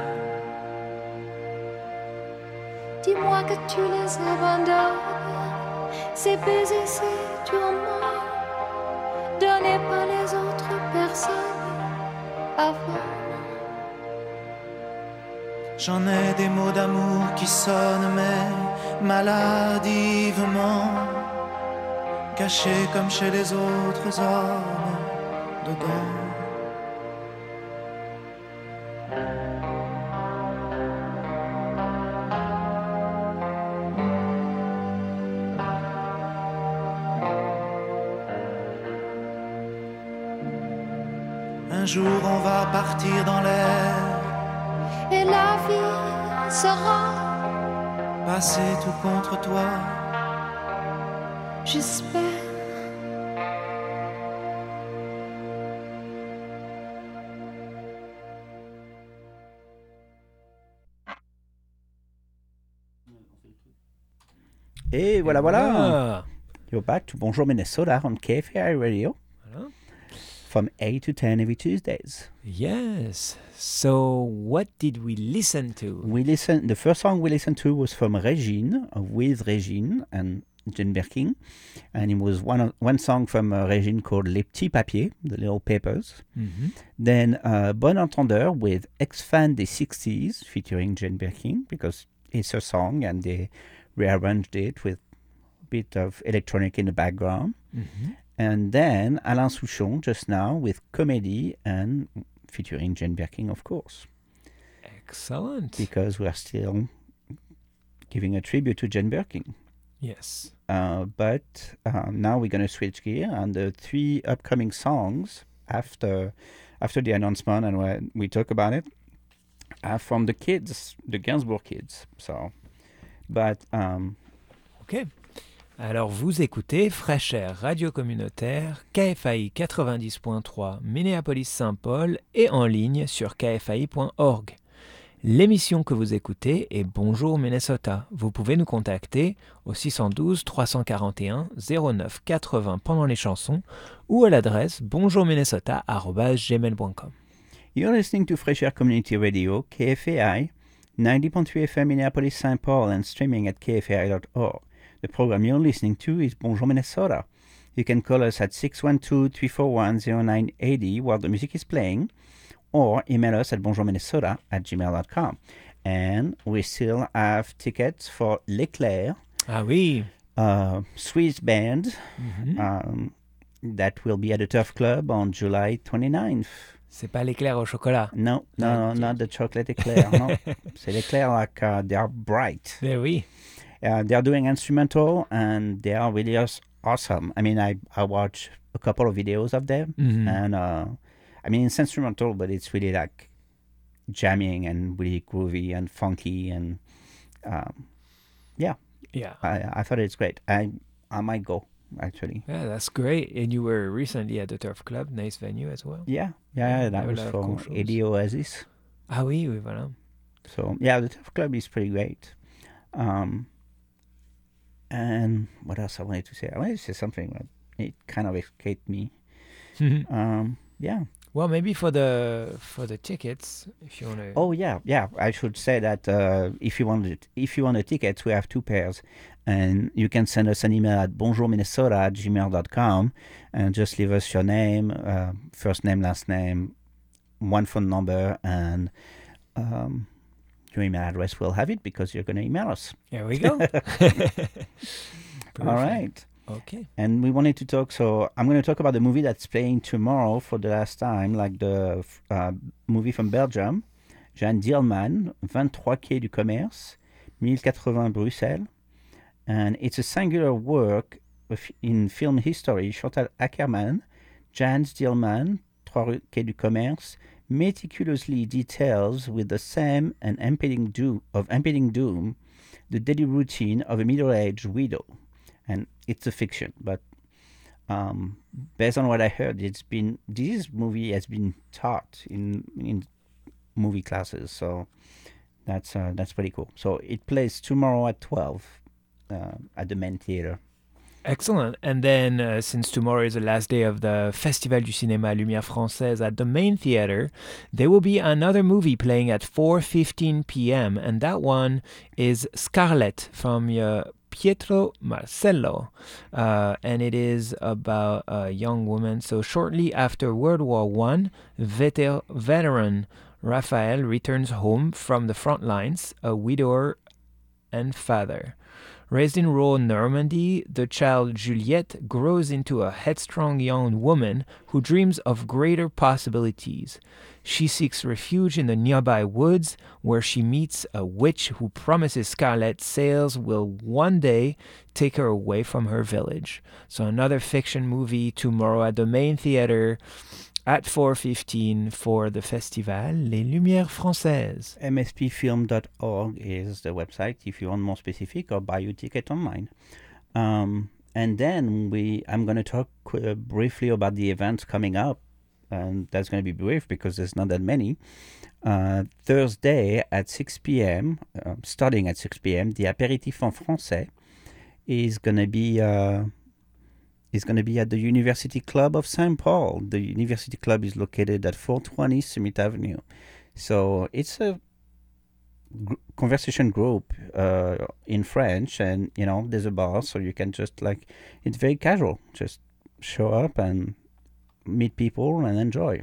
Dis-moi que tu les abandonnes. Ces baisers, ces tourments. Donnez pas les autres personnes avant. J'en ai des mots d'amour qui sonnent, mais maladivement, cachés comme chez les autres hommes dedans. Un jour on va partir dans l'air, Et la vie sera, passer tout contre toi. j'espère. Et voilà. Ah. You're back to Bonjour Minnesota on KFAI Radio. Voilà. From 8 to 10 every Tuesdays. Yes. So, what did we listen to? The first song we listened to was from Régine, with Régine and Jane Birkin. And it was one song from Régine called Les Petits Papiers, the little papers. Mm-hmm. Then Bon Entendeur with Ex-Fan des 60s, featuring Jane Birkin, because it's her song and they rearranged it with a bit of electronic in the background. Mm-hmm. And then Alain Souchon just now with Comédie and featuring Jane Birkin, of course. Excellent. Because we are still giving a tribute to Jane Birkin. Yes. But now we're going to switch gear, and the three upcoming songs after the announcement and when we talk about it are from the kids, the Gainsbourg kids. So, but OK. Alors, vous écoutez Fresh Air Radio Communautaire, KFAI 90.3, Minneapolis-Saint-Paul et en ligne sur kfai.org. L'émission que vous écoutez est Bonjour Minnesota. Vous pouvez nous contacter au 612 341 09 80 pendant les chansons ou à l'adresse bonjourminnesota@gmail.com. You're listening to Fresh Air Community Radio, KFAI, 90.3 FM Minneapolis-Saint Paul and streaming at kfai.org. The program you're listening to is Bonjour Minnesota. You can call us at 612-341-0980 while the music is playing, or email us at bonjourminnesota@gmail.com. And we still have tickets for L'Éclair. Ah oui. Swiss band that will be at the Turf Club on July 29th. C'est pas l'éclair au chocolat. No, not the chocolate eclair. No, c'est l'éclair like they are bright. Eh oui. They are doing instrumental and they are really awesome. I mean, I watched a couple of videos of them, and I mean it's instrumental, but it's really like jamming and really groovy and funky and yeah. I thought it's great. I might go actually. Yeah, that's great. And you were recently at the Turf Club, nice venue as well. Yeah, that was for Eddie Oasis. Ah oui, voilà. So yeah, the Turf Club is pretty great. And what else I wanted to say? I wanted to say something, but it kind of escaped me. Yeah. Well, maybe for the tickets, if you want to. Oh yeah. I should say that if you want the tickets, we have 2 pairs, and you can send us an email at bonjourminnesota@gmail.com, and just leave us your name, first name, last name, 1 phone number, and your email address. We'll have it because you're going to email us. There we go. All right. Okay. And we wanted to talk, so I'm going to talk about the movie that's playing tomorrow for the last time, like the movie from Belgium, Jeanne Dielman, 23 Quai du Commerce, 1080 Bruxelles. And it's a singular work in film history. Chantal Akerman, Jeanne Dielman, 3 Quai du Commerce, meticulously details with the same and impending doom the daily routine of a middle-aged widow. And it's a fiction, but based on what I heard, this movie has been taught in movie classes, so that's pretty cool. So it plays tomorrow at 12 at the Main Theater. Excellent. And then since tomorrow is the last day of the Festival du Cinéma Lumière Française at the Main Theater, there will be another movie playing at 4:15 p.m. And that one is Scarlett from Pietro Marcello. And it is about a young woman. So shortly after World War I, veteran Raphael returns home from the front lines, a widower and father. Raised in rural Normandy, the child Juliette grows into a headstrong young woman who dreams of greater possibilities. She seeks refuge in the nearby woods, where she meets a witch who promises Scarlett sails will one day take her away from her village. So another fiction movie tomorrow at the Main Theater at 4:15 for the festival Les Lumières Françaises. mspfilm.org is the website if you want more specific, or buy your ticket online. And then I'm going to talk briefly about the events coming up, and that's going to be brief because there's not that many. Thursday at 6 p.m., starting at 6 p.m., the Apéritif en Français is going to be at the University Club of St. Paul. The University Club is located at 420 Summit Avenue. So it's a conversation group in French, and, there's a bar, so you can just, it's very casual. Just show up and meet people and enjoy.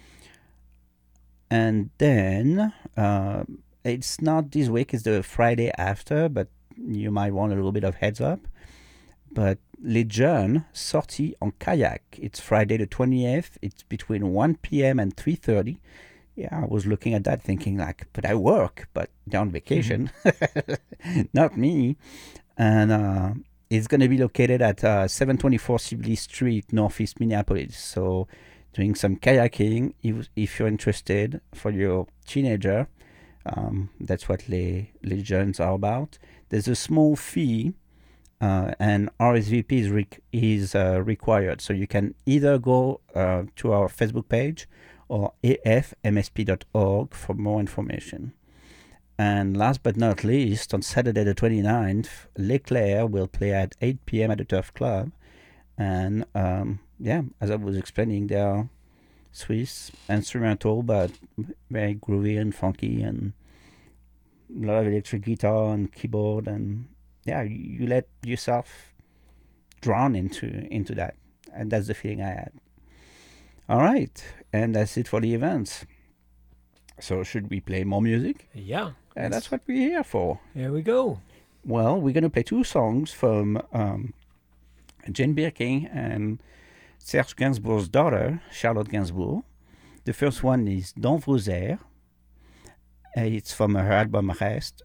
And then it's not this week, it's the Friday after, but you might want a little bit of heads up. But Les Jeunes Sorties en Kayak. It's Friday the 28th. It's between 1 p.m. and 3:30. Yeah, I was looking at that thinking but I work, but they're on vacation. Not me. And it's going to be located at 724 Sibley Street, Northeast Minneapolis. So doing some kayaking, if you're interested, for your teenager. That's what Les Jeunes are about. There's a small fee. And RSVP is required. So you can either go to our Facebook page or afmsp.org for more information. And last but not least, on Saturday the 29th, L'Éclair will play at 8 p.m. at the Turf Club. And as I was explaining, they are Swiss instrumental, but very groovy and funky, and a lot of electric guitar and keyboard, and you let yourself drawn into that, and that's the feeling I had. All right, and that's it for the events. So should we play more music? Yeah. And that's what we're here for. Here we go. Well, we're going to play 2 songs from Jane Birkin and Serge Gainsbourg's daughter, Charlotte Gainsbourg. The first one is Dans vos airs. It's from her album Rest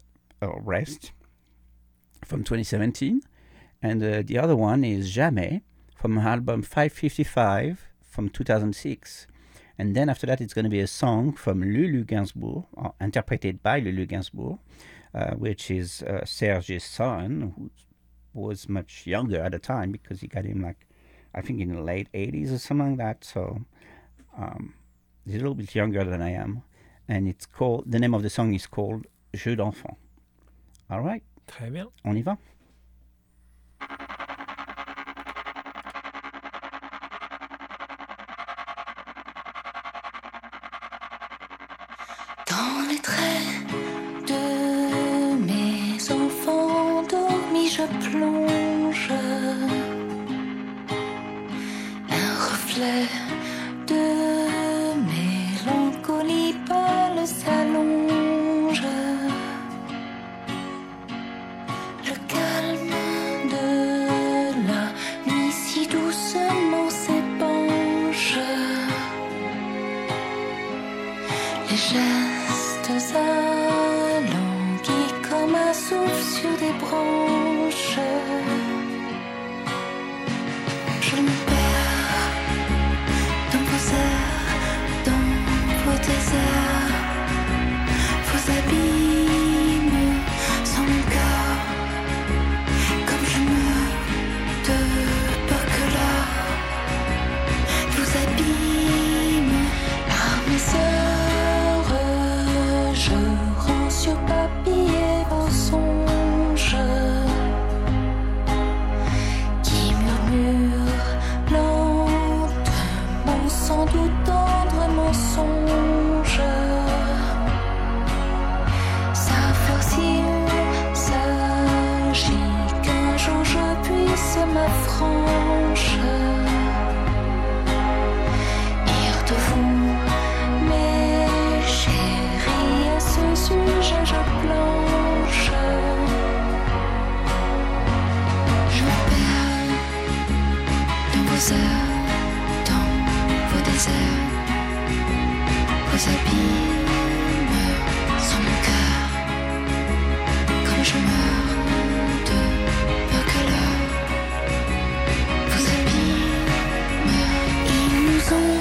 from 2017. And the other one is Jamais from her album 555 from 2006. And then after that, it's going to be a song from Lulu Gainsbourg, interpreted by Lulu Gainsbourg, which is Serge's son, who was much younger at the time because he got him like, I think in the late 80s or something like that. So he's a little bit younger than I am. And it's called, the name of the song is called Jeux d'enfant. All right. Très bien. On y va? Dans les traits de mes enfants endormis, je plonge. Un reflet de mélancolie pâle s'allonge. Le calme de la nuit si doucement s'épanche. Les gestes alanguis comme un souffle sur des branches. Je me perds dans vos airs, dans vos déserts, vos abîmes sans mon corps. Comme je meurs de peur que l'or vous abîme. Par mes heures, je rends sur papier vos songes qui murmurent lentement, sans doute tendre mensonge. Savoir s'il s'agit qu'un jour je puisse m'affranchir de vous, mes chéris, à ce sujet je planche. Je me perds dans vos heures, dans vos déserts, vos abîmes sans mon cœur. Comme je meurs de peur que l'heure vous abîme. Ils nous ont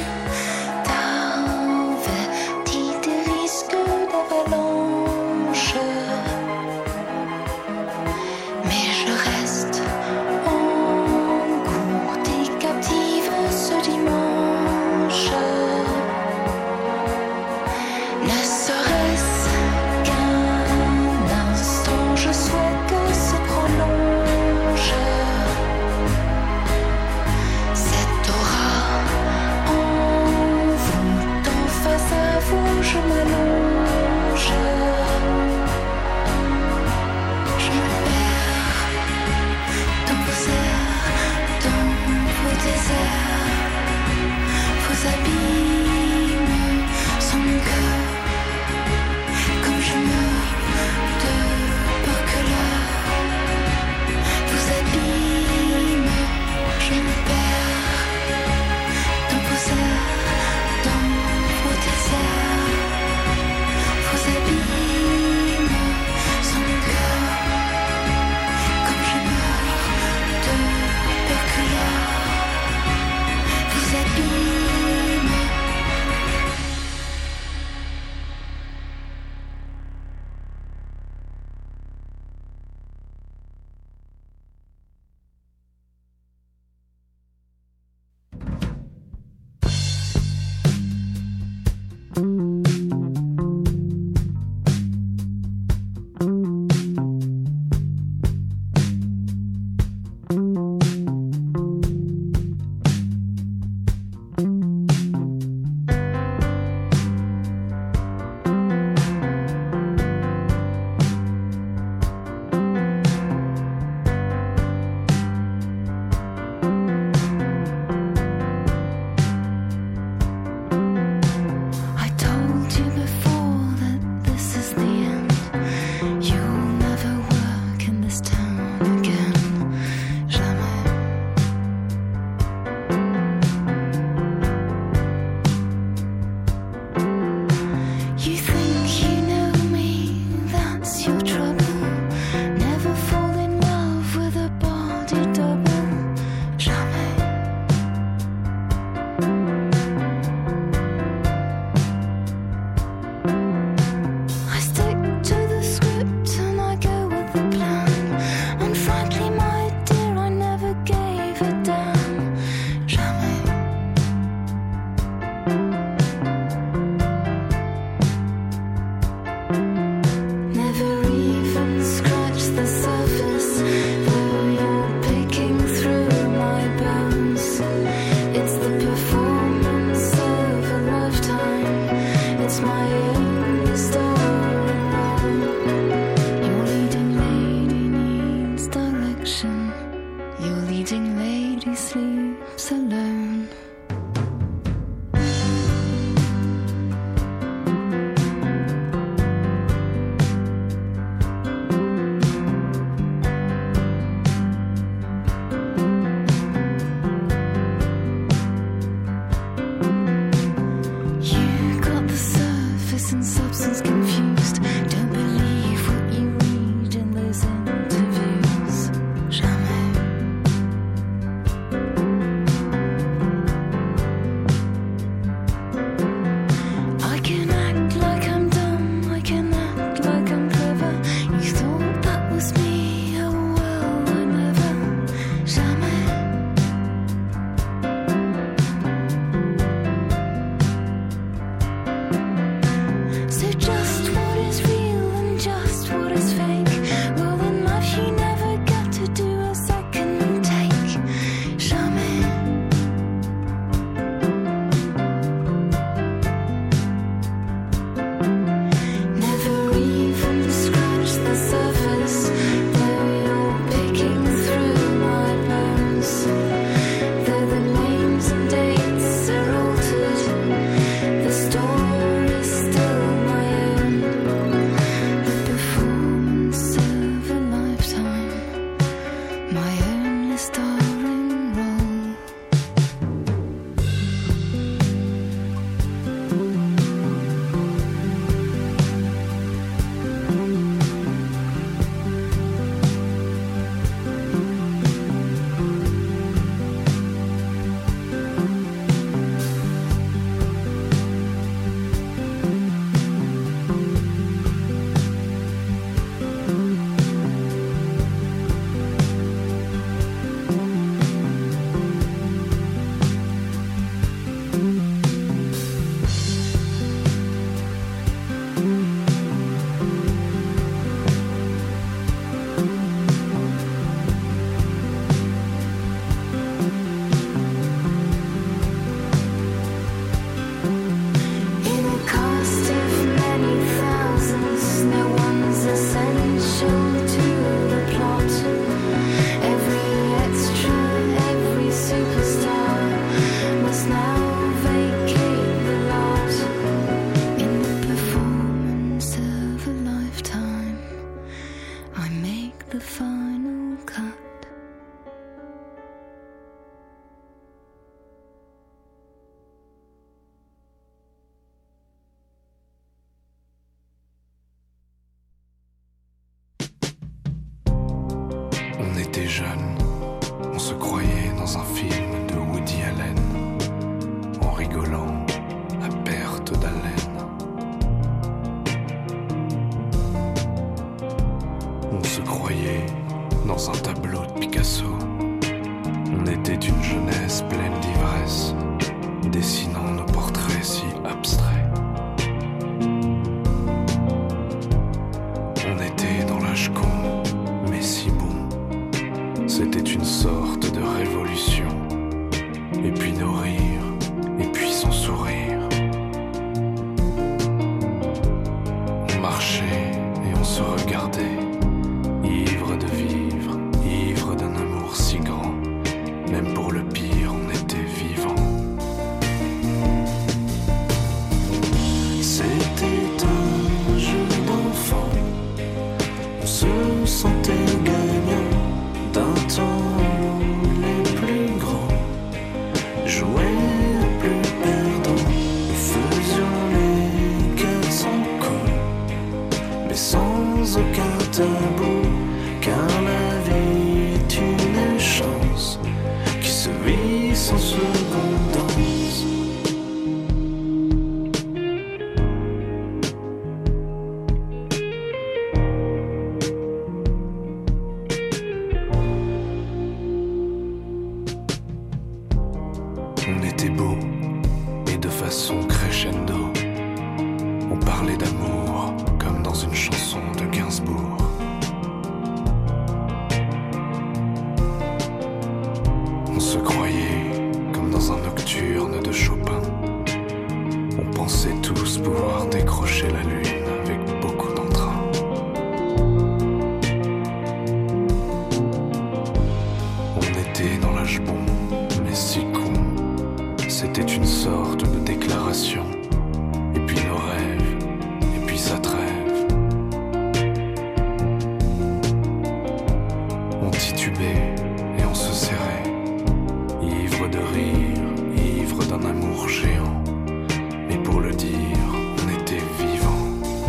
était jeunes, on se croyait dans un film de Woody Allen, en rigolant à perte d'haleine. On se croyait dans un tableau de Picasso. On était une jeunesse pleine d'ivresse, dessinant nos portraits si abstraits. On était dans l'âge con, mais si bon. C'était une sorte de révolution. Et puis nos rires, et puis son sourire. On marchait et on se regardait, ivre de vivre, ivre d'un amour si grand. Même pour le pire, on était vivant. C'était un jeu d'enfant. On se sentait gagnant d'un temps où les plus grands jouaient plus perdants. Nous faisions les 400 coups, mais sans aucun tabou, car la vie est une chance qui se vit sans seconde danse. On était beau et de façon crescendo. On parlait d'amour comme dans une chanson de Gainsbourg. On se croyait comme dans un nocturne de Chopin. On pensait tous pouvoir décrocher la lune avec beaucoup d'entrain. On était dans l'âge bon, mais si con. C'était une sorte de déclaration. Et puis nos rêves, et puis sa trêve. On titubait et on se serrait, ivre de rire, ivre d'un amour géant. Mais pour le dire, on était vivant.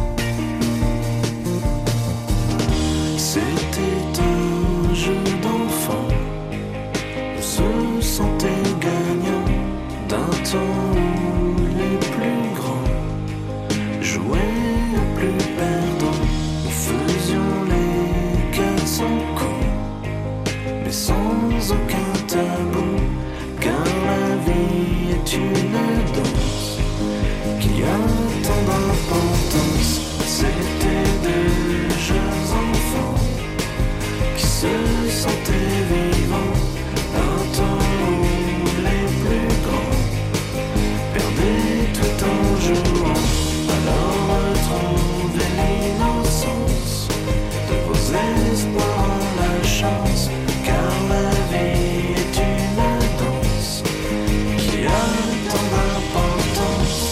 C'était un jeu d'enfant. On se sentait gagnant d'un temps où les plus grands jouaient plus perdants. Nous faisions les 400 coups, mais sans aucun tabou, car la vie est une danse qui a tant d'importance. C'était deux jeunes enfants qui se sentaient vivants d'un temps où les plus grands perdaient tout en jouant. Alors retrouvez l'innocence de vos espoirs en la chance, car la vie est une danse qui a tant d'importance.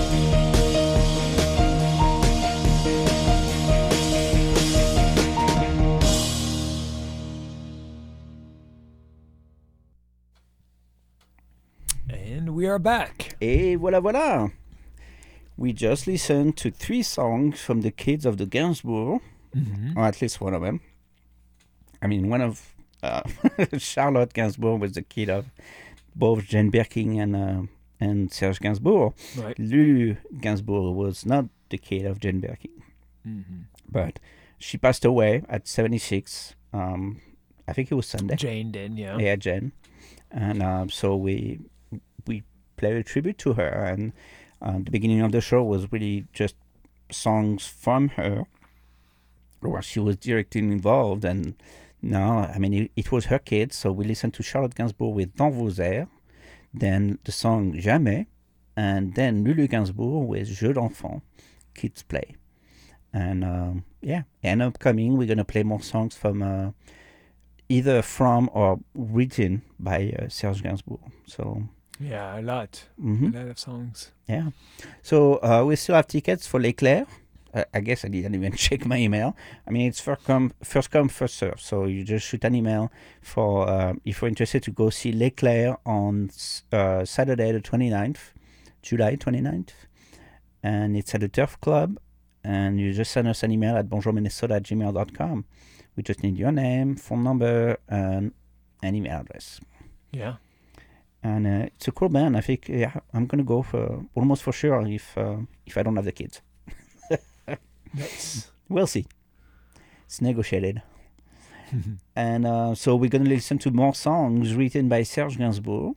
And we are back. Et voilà, voilà. We just listened to 3 songs from the kids of the Gainsbourg, or at least one of them. I mean, one of Charlotte Gainsbourg was the kid of both Jane Birkin and Serge Gainsbourg. Right. Lulu Gainsbourg was not the kid of Jane Birkin, but she passed away at 76. I think it was Sunday. Jane did, yeah. Yeah, Jane. And so we played a tribute to her, and the beginning of the show was really just songs from her, where she was directly involved. And now, I mean, it was her kids, so we listened to Charlotte Gainsbourg with Dans vos airs, then the song Jamais, and then Lulu Gainsbourg with Jeux d'enfants, Kids Play. And yeah, and upcoming, we're going to play more songs from either from or written by Serge Gainsbourg. So Yeah, a lot. Mhm. A lot of songs. yeah. So we still have tickets for L'Éclair. I guess I didn't even check my email. I mean, it's first come, first serve. So you just shoot an email for if you're interested to go see L'Éclair on Saturday the 29th, July 29th. And it's at the Turf Club. And you just send us an email at bonjourminnesota@gmail.com We just need your name, phone number, and an email address. Yeah. And it's a cool band. I think I'm gonna go for almost for sure if I don't have the kids. Nice. We'll see. It's negotiated. And so we're gonna listen to more songs written by Serge Gainsbourg.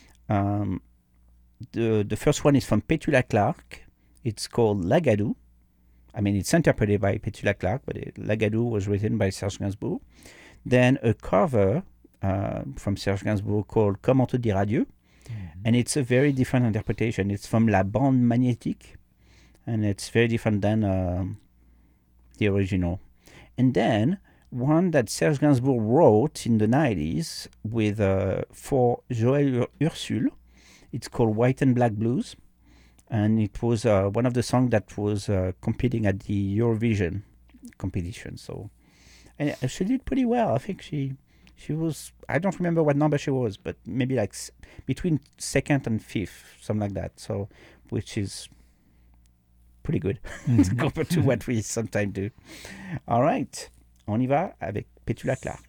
The first one is from Petula Clark. It's called Lagadou. I mean, it's interpreted by Petula Clark, but Lagadou was written by Serge Gainsbourg. Then a cover from Serge Gainsbourg called Comment te dire adieu. And it's a very different interpretation. It's from La Bande Magnétique, and it's very different than the original. And then one that Serge Gainsbourg wrote in the 90s with for Joël Ursule. It's called White and Black Blues. And it was one of the songs that was competing at the Eurovision competition. So, and she did pretty well. I think she was, I don't remember what number she was, but maybe like between 2nd and 5th, something like that. So, which is pretty good compared to what we sometimes do. All right, on y va avec Petula Clark.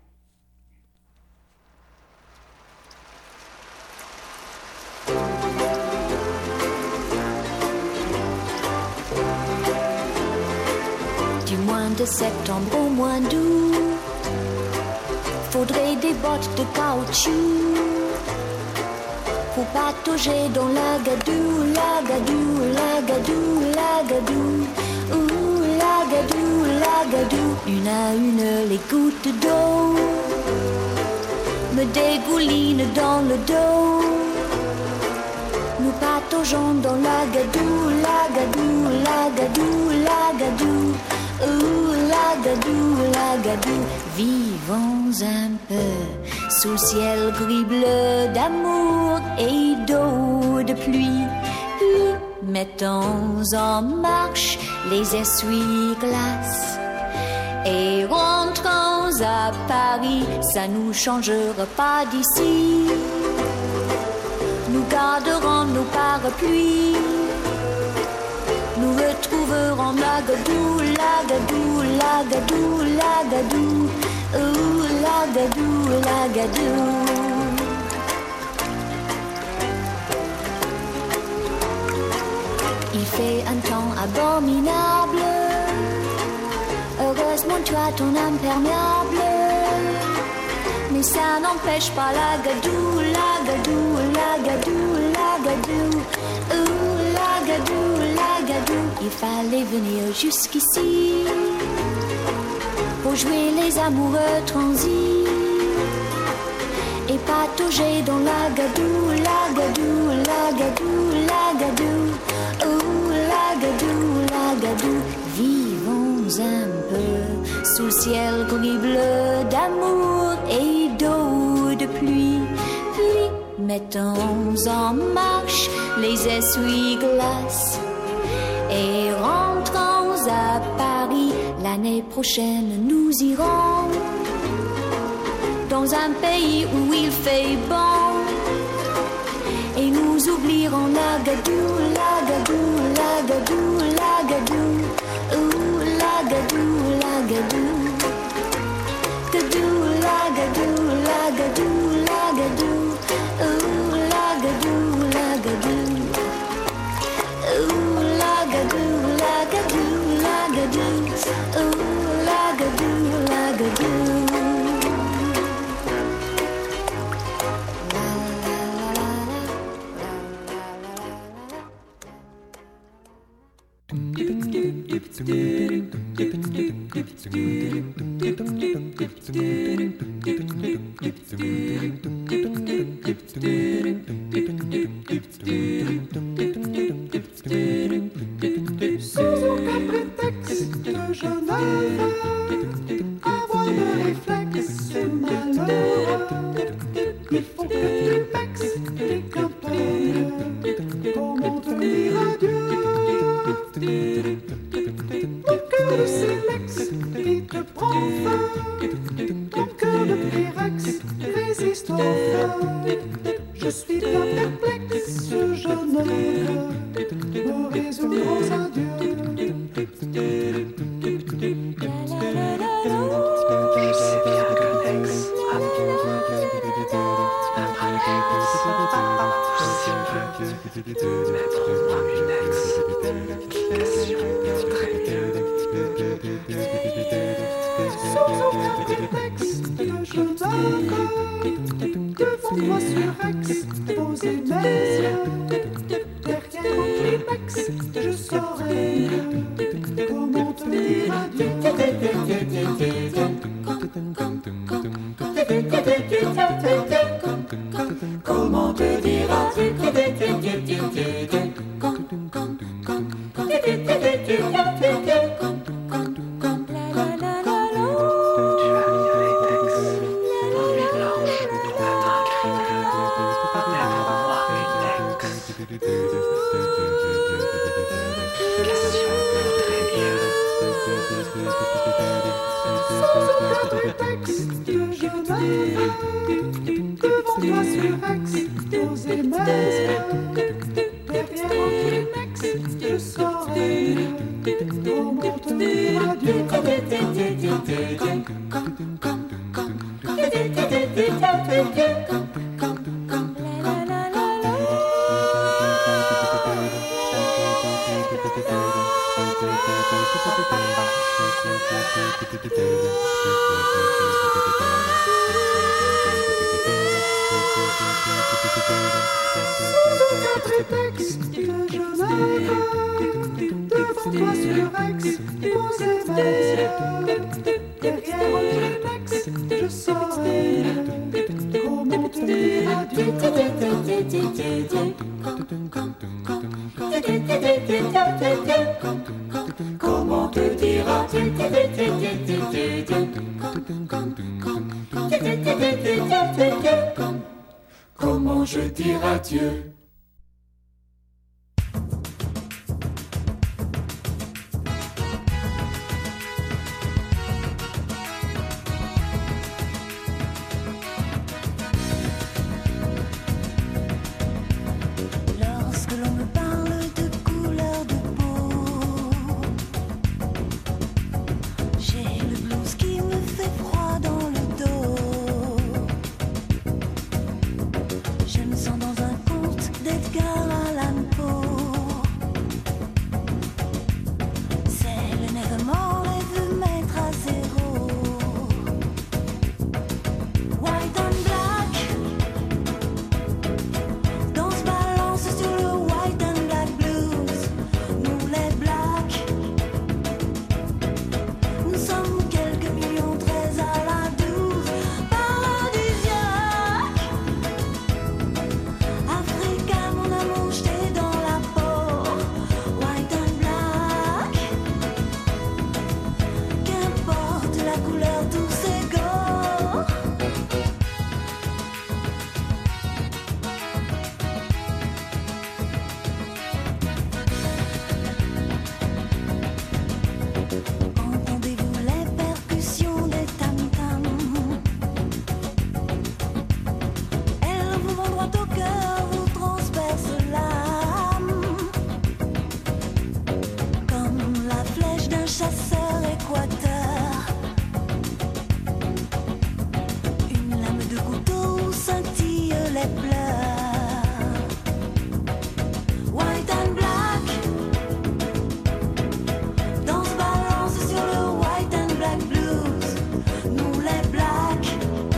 Du mois de septembre au mois d'août, faudrait des bottes de caoutchouc pour patauger dans l'agadou, l'agadou, l'agadou, l'agadou, ouh, l'agadou, l'agadou. Une à une les gouttes d'eau me dégoulinent dans le dos. Nous pataugeons dans l'agadou, l'agadou, l'agadou, l'agadou. Ouh, lagadou, lagadou, vivons un peu sous le ciel gris-bleu d'amour et d'eau de pluie. Puis mettons en marche les essuie-glaces et rentrons à Paris, ça nous changera pas d'ici. Nous garderons nos parapluies. Nous retrouverons l'agadou, l'agadou, l'agadou, l'agadou, ouh, l'agadou, l'agadou. Il fait un temps abominable. Heureusement tu as ton imperméable. Mais ça n'empêche pas l'agadou, l'agadou, l'agadou, l'agadou, ouh, l'agadou, l'agadou. Il fallait venir jusqu'ici pour jouer les amoureux transis et patauger dans l'agadou, l'agadou, l'agadou, l'agadou, ouh, l'agadou, l'agadou. Vivons un peu sous le ciel gris-bleu d'amour et d'eau de pluie. Puis mettons en marche les essuie-glaces et rentrons à Paris. L'année prochaine nous irons dans un pays où il fait bon et nous oublierons l'agadou, l'agadou, l'agadou, l'agadou, ouh, l'agadou, l'agadou, gadou, l'agadou, l'agadou, l'agadou, ouh, l'agadou, l'agadou, ouh, l'agadou, l'agadou, l'agadou, ouh, l'agadou, l'agadou. Sans aucun prétexte, je ne veux avoir le réflexe malheureux. Il faut que tu vexes et qu'un peu comment te dire adieu. Mon cœur de silex qui te prend fin, mon cœur de pyrex résiste au feu. Je suis bien perplexe, je ne veux me résoudre aux adieux. saurais comment te dire adieu. Comment te dire adieu. Devant toi sur Aix, aux émails, derrière Aucune je saurais comment te dire adieu. Sans aucun prétexte, je m'aille devant toi sur Aix, aux émails, derrière Aucune je saurais comment te dire adieu. Comment te dire adieu. Comment je dire adieu. Lorsque l'on me parle de couleur de peau, j'ai le blues qui me fait froid dans le dos. Je me sens dans un conte d'Edgar Allan Poe. C'est l'énervement et veut mettre à zéro. White and black, dans ce balance sur le white and black blues. Nous les blacks, nous sommes quelques millions, 13 à la 12. Paradisiaque, Africa, mon amour, jeté dans la peau. White and black, qu'importe la couleur, tous égaux. Entendez-vous les percussions des tam-tams? Elles vous vont droit au cœur, vous transpercent l'âme. Comme la flèche d'un chasseur équateur. Une lame de couteau où scintillent les pleurs. White and black, dans ce balance sur le white and black blues. Nous les blacks,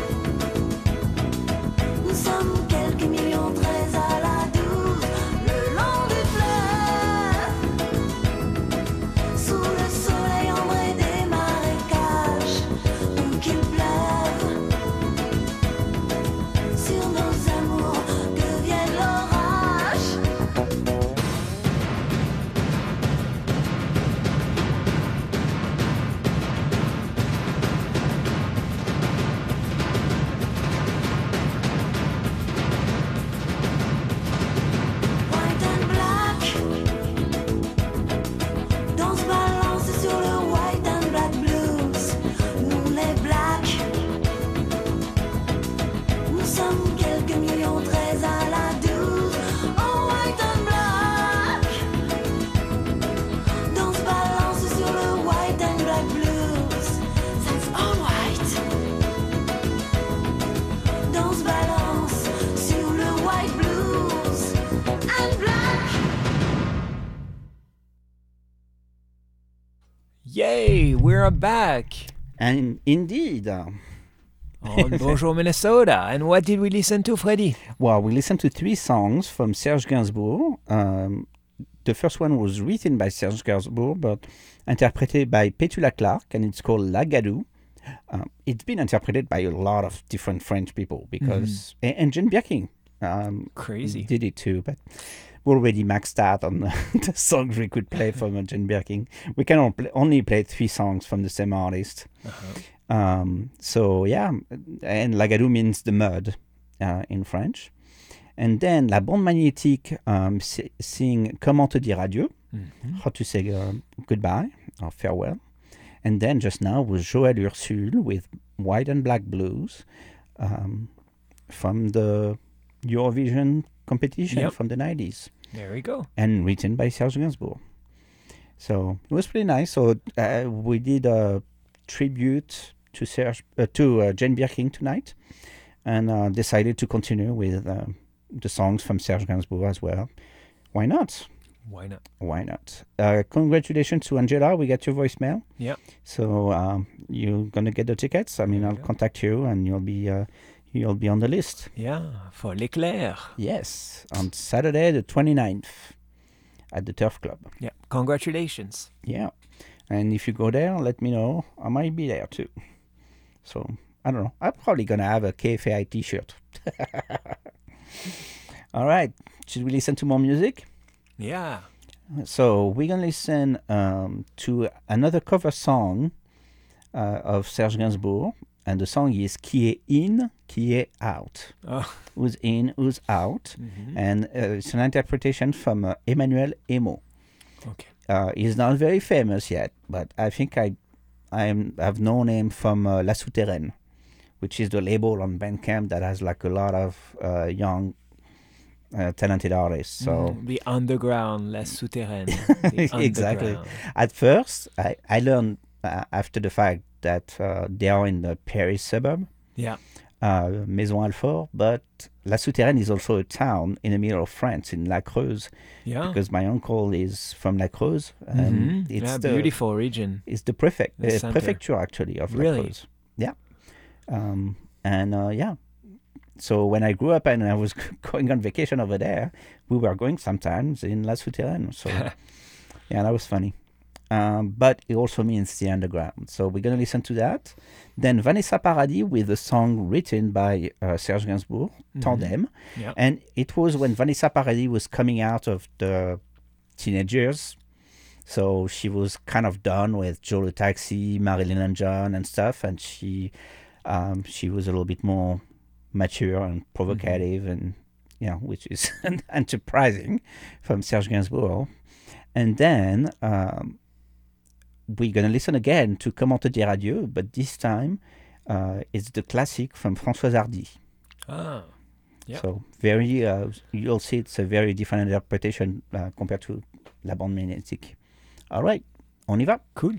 nous sommes quelques millions, 13 à la 12. Le long du fleuve, sous le soleil ambré des marécages, où qu'il pleuve, sur nos amours que vienne l'orage. White and black, dans ce balance sur le white and black blues. Nous les blacks, nous sommes quelques millions, 13 à la 12. Oh, white and black, dans ce balance sur le white and black blues. That's all white, dans ce balance sur le white blues and black. Yay, we're back. And indeed, On Bonjour Minnesota. And what did we listen to, Freddy? well, we listened to 3 songs from Serge Gainsbourg. the first one was written by Serge Gainsbourg, but interpreted by Petula Clark, and it's called La Gadoue. It's been interpreted by a lot of different French people because and Jane Birkin crazy did it too, but we already maxed out on the songs we could play from Jane Birkin. We can only play 3 songs from the same artist. So yeah, and La Gadoue means the mud in French. And then La Bande Magnétique sing Comment te dire adieu, how to say goodbye or farewell. And then just now was Joël Ursule with White and Black Blues from the Eurovision competition from the 90s. There we go. And written by Serge Gainsbourg. So it was pretty nice. So we did a tribute to Jane Birkin tonight, and decided to continue with the songs from Serge Gainsbourg as well. Why not? Why not? Why not? Congratulations to Angela. We got your voicemail. Yeah. So you're gonna get the tickets. I mean, I'll contact you, and you'll be on the list. Yeah, for l'Éclair. Yes, on Saturday the 29th at the Turf Club. Yeah. Congratulations. Yeah. And if you go there, let me know. I might be there too. So I don't know. I'm probably gonna have a KFAI T-shirt. All right. Should we listen to more music? Yeah. So we're going to listen to another cover song of Serge Gainsbourg. And the song is Qui est in, qui est out. Oh. Who's in, who's out. And it's an interpretation from Emmanuel Emo. Okay. He's not very famous yet, but I think I've known him from La Souterraine, which is the label on Bandcamp that has like a lot of young talented artists. So the underground, La Souterraine. Exactly. At first, I learned after the fact that they are in the Paris suburb. Yeah. Maison Alfort, but La Souterraine is also a town in the middle of France, in La Creuse. Yeah. Because my uncle is from La Creuse. And it's the beautiful region. It's the prefecture actually of La Creuse. Yeah. Yeah. So when I grew up and I was going on vacation over there, we were going sometimes in La Souterraine. So yeah, that was funny. But it also means the underground. So we're going to listen to that. Then Vanessa Paradis with a song written by Serge Gainsbourg, Tandem. Yeah. And it was when Vanessa Paradis was coming out of the teenage years. So she was kind of done with Joe the Taxi, Marilyn and John and stuff. And she was a little bit more mature and provocative, and which is unsurprising from Serge Gainsbourg. And then we're going to listen again to Comment te dire adieu, but this time it's the classic from Françoise Hardy. Ah, yeah. So very, you'll see it's a very different interpretation compared to La Bande Magnétique. All right, on y va. Cool.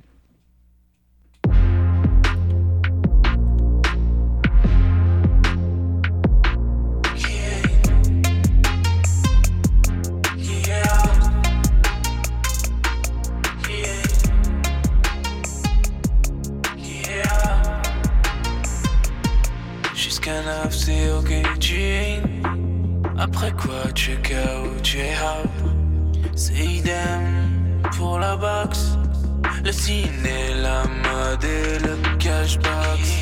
Jusqu'à 9 c'est ok, tu es in. Après quoi tu es KO, tu es out. C'est idem pour la boxe, le ciné, la mode et le cashbox.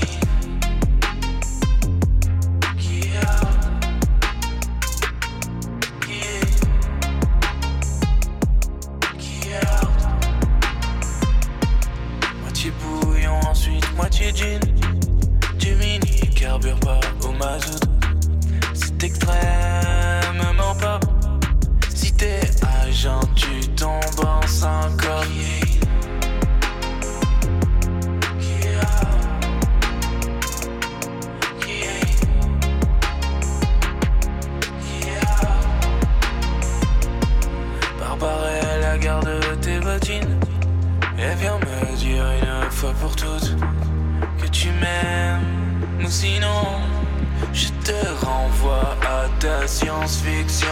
Moitié bouillon, ensuite moitié gin. Du mini carbure pas au mazout. C'est extrêmement pop. Si t'es agent, tu tombes en 5 corps. Barbara est la garde de tes bottines. Et viens me dire une fois pour toutes que tu m'aimes, ou sinon je te renvoie à ta science-fiction.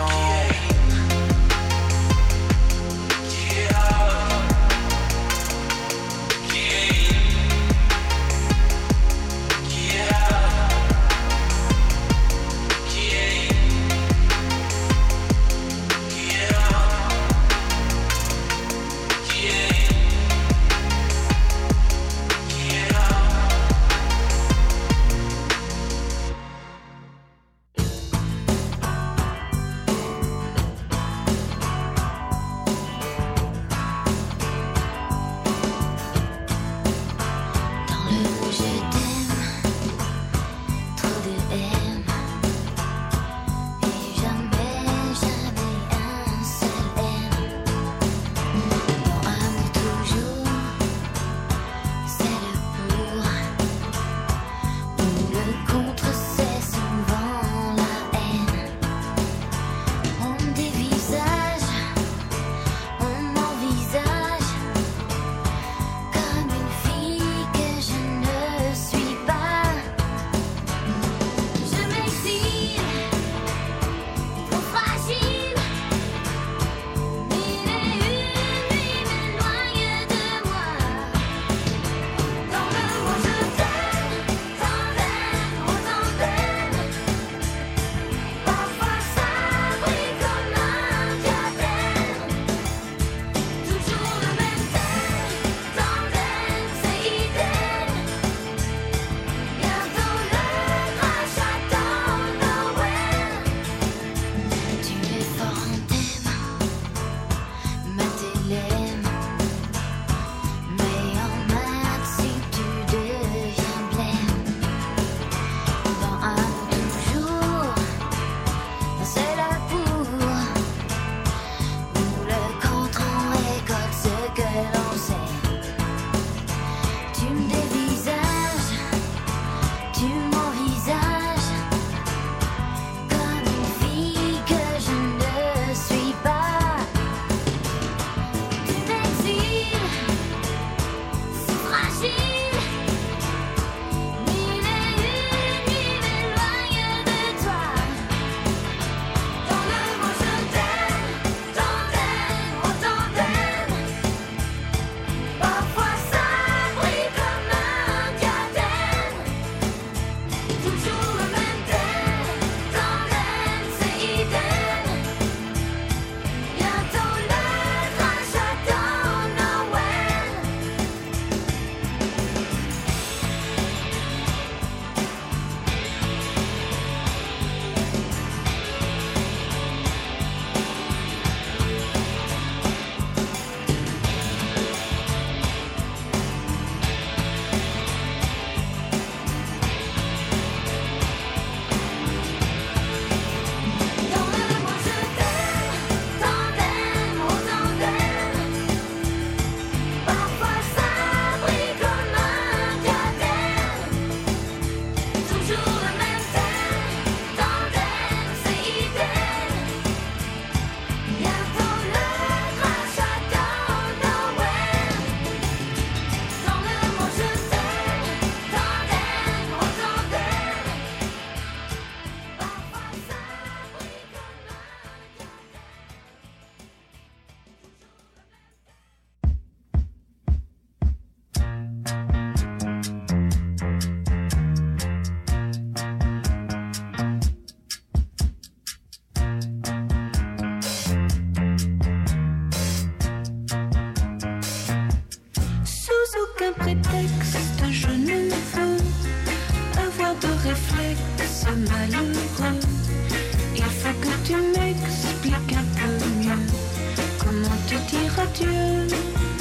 aucun prétexte, je ne veux avoir de réflexe malheureux. Il faut que tu m'expliques un peu mieux comment te dire adieu.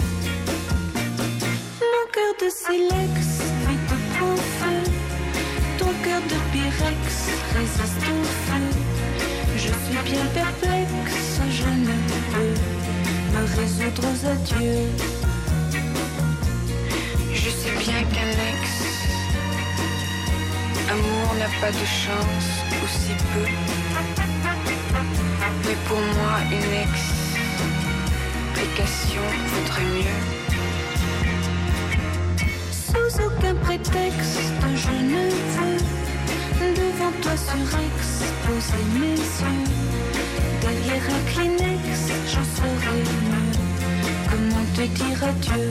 Mon cœur de silex vite prend feu, ton cœur de pyrex résiste au feu. Je suis bien perplexe, je ne peux me résoudre aux adieux. Je sais bien qu'un ex amour n'a pas de chance, ou si peu. Mais pour moi, une explication vaudrait mieux. Sous aucun prétexte, je ne veux devant toi surexposer mes yeux. Derrière un Kleenex, j'en saurai mieux comment te dire adieu.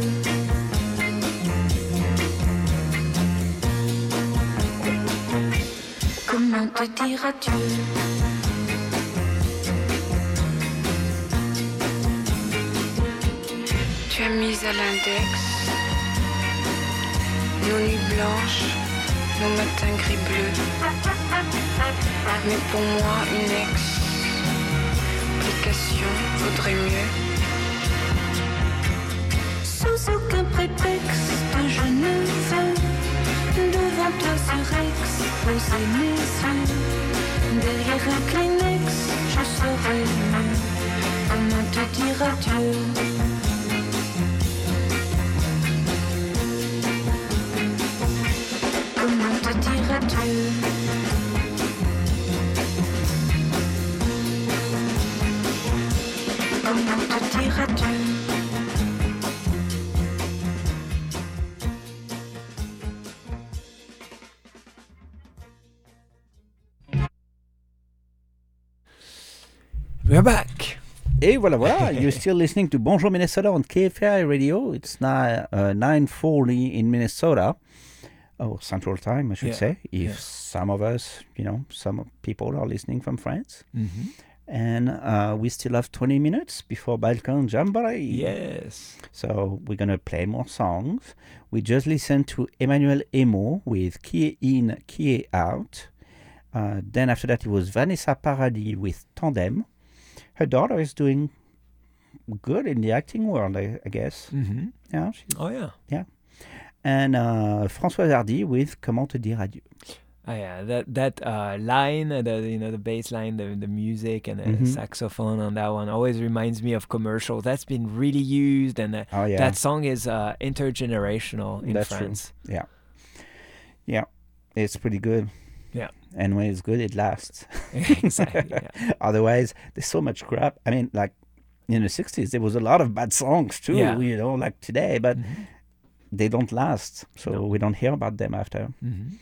Comment te dire adieu? Tu as mis à l'index nos nuits blanches, nos matins gris bleus. Mais pour moi, une explication vaudrait mieux. Sous aucun prétexte, je ne veux devant toi surexposer mes yeux. Derrière un Kleenex, je saurai mieux comment te dire adieu. Comment te dire adieu? Comment te dire adieu? We're back. Et voilà. You're still listening to Bonjour Minnesota on KFI Radio. It's now 9:40 in Minnesota. Oh, Central Time, I should say. If some of us, some people are listening from France. Mm-hmm. And we still have 20 minutes before Balkan Jamboree. Yes. So we're going to play more songs. We just listened to Emmanuel Emo with Qui est in, Qui est out. Then after that, it was Vanessa Paradis with Tandem. Her daughter is doing good in the acting world, I guess. Mm-hmm. Yeah. Yeah. And Françoise Hardy with Comment te dire adieu. Oh yeah, that line, the bass line, the music, and the saxophone on that one always reminds me of commercials. That's been really used, and that song is intergenerational in France. True. Yeah, it's pretty good. Yeah, and when it's good, it lasts. Exactly. Yeah. Otherwise, there's so much crap. I mean, like in the '60s, there was a lot of bad songs too. Yeah. Like today, but they don't last, so we don't hear about them after. Mm-hmm.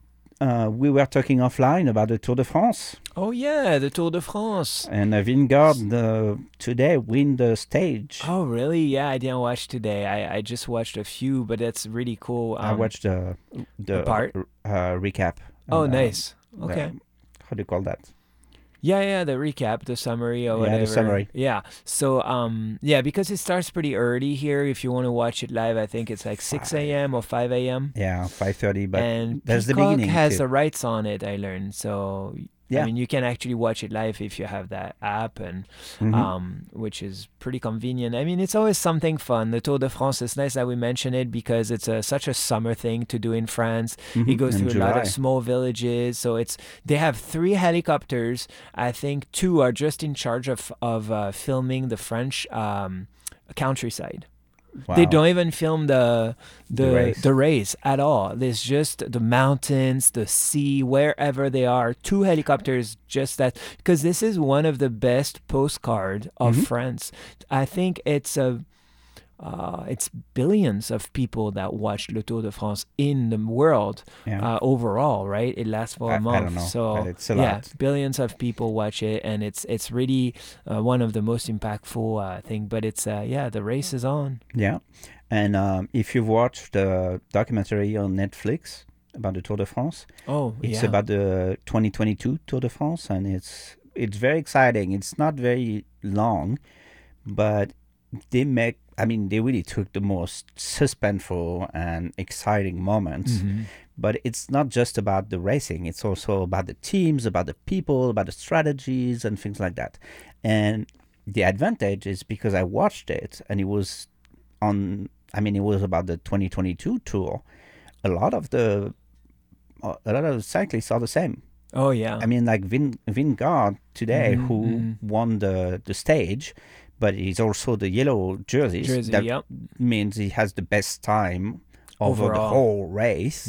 We were talking offline about the Tour de France. Oh yeah, the Tour de France. And Vingegaard today win the stage. Oh really? Yeah, I didn't watch today. I just watched a few, but that's really cool. I watched the part recap. Oh, nice. Okay. How do you call that? Yeah, the recap, the summary or whatever. Yeah, the summary. Yeah. So, because it starts pretty early here. If you want to watch it live, I think it's like 6 a.m. or 5 a.m. Yeah, 5:30. But and that's Peacock the beginning. Has the rights on it, I learned. So, yeah. I mean, you can actually watch it live if you have that app, and which is pretty convenient. I mean, it's always something fun. The Tour de France, it's nice that we mention it because it's such a summer thing to do in France. It goes through a lot of small villages. So they have 3 helicopters. I think 2 are just in charge of filming the French countryside. Wow. They don't even film the race at all. There's just the mountains, the sea, wherever they are. 2 helicopters, just that, because this is one of the best postcard of France. I think it's billions of people that watch Le Tour de France in the world overall, right? It lasts for a month. I don't know, so but it's a lot. Billions of people watch it, and it's really one of the most impactful thing. But it's the race is on. Yeah, and if you've watched the documentary on Netflix about the Tour de France, it's about the 2022 Tour de France, and it's very exciting. It's not very long, but they make I mean, they really took the most suspenseful and exciting moments. But it's not just about the racing. It's also about the teams, about the people, about the strategies and things like that. And the advantage is because I watched it and it was it was about the 2022 tour. A lot of the cyclists are the same. Oh, yeah. I mean, like Vingegaard today, who won the stage, but he's also the yellow jerseys. That means he has the best time over the whole race.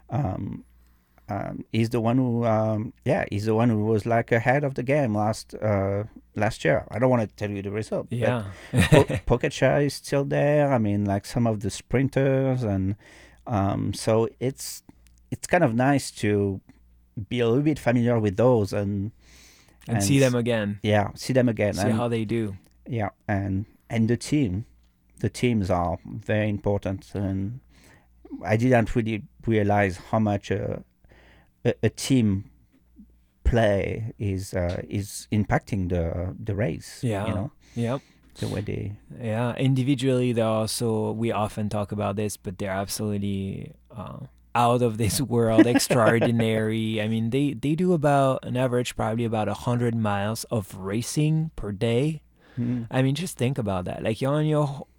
He's the one who, he's the one who was like ahead of the game last year. I don't want to tell you the result. Yeah. Pogačar is still there. I mean, like some of the sprinters, and so it's kind of nice to be a little bit familiar with those and see them again. Yeah, see them again. See how they do. Yeah, and the teams are very important, and I didn't really realize how much a team play is impacting the race. Yeah. You know. Yep. The way they. Yeah. Individually, they're also, we often talk about this, but they're absolutely out of this world, extraordinary. I mean, they do about an average, probably about 100 miles of racing per day. I mean, just think about that. Like you're on your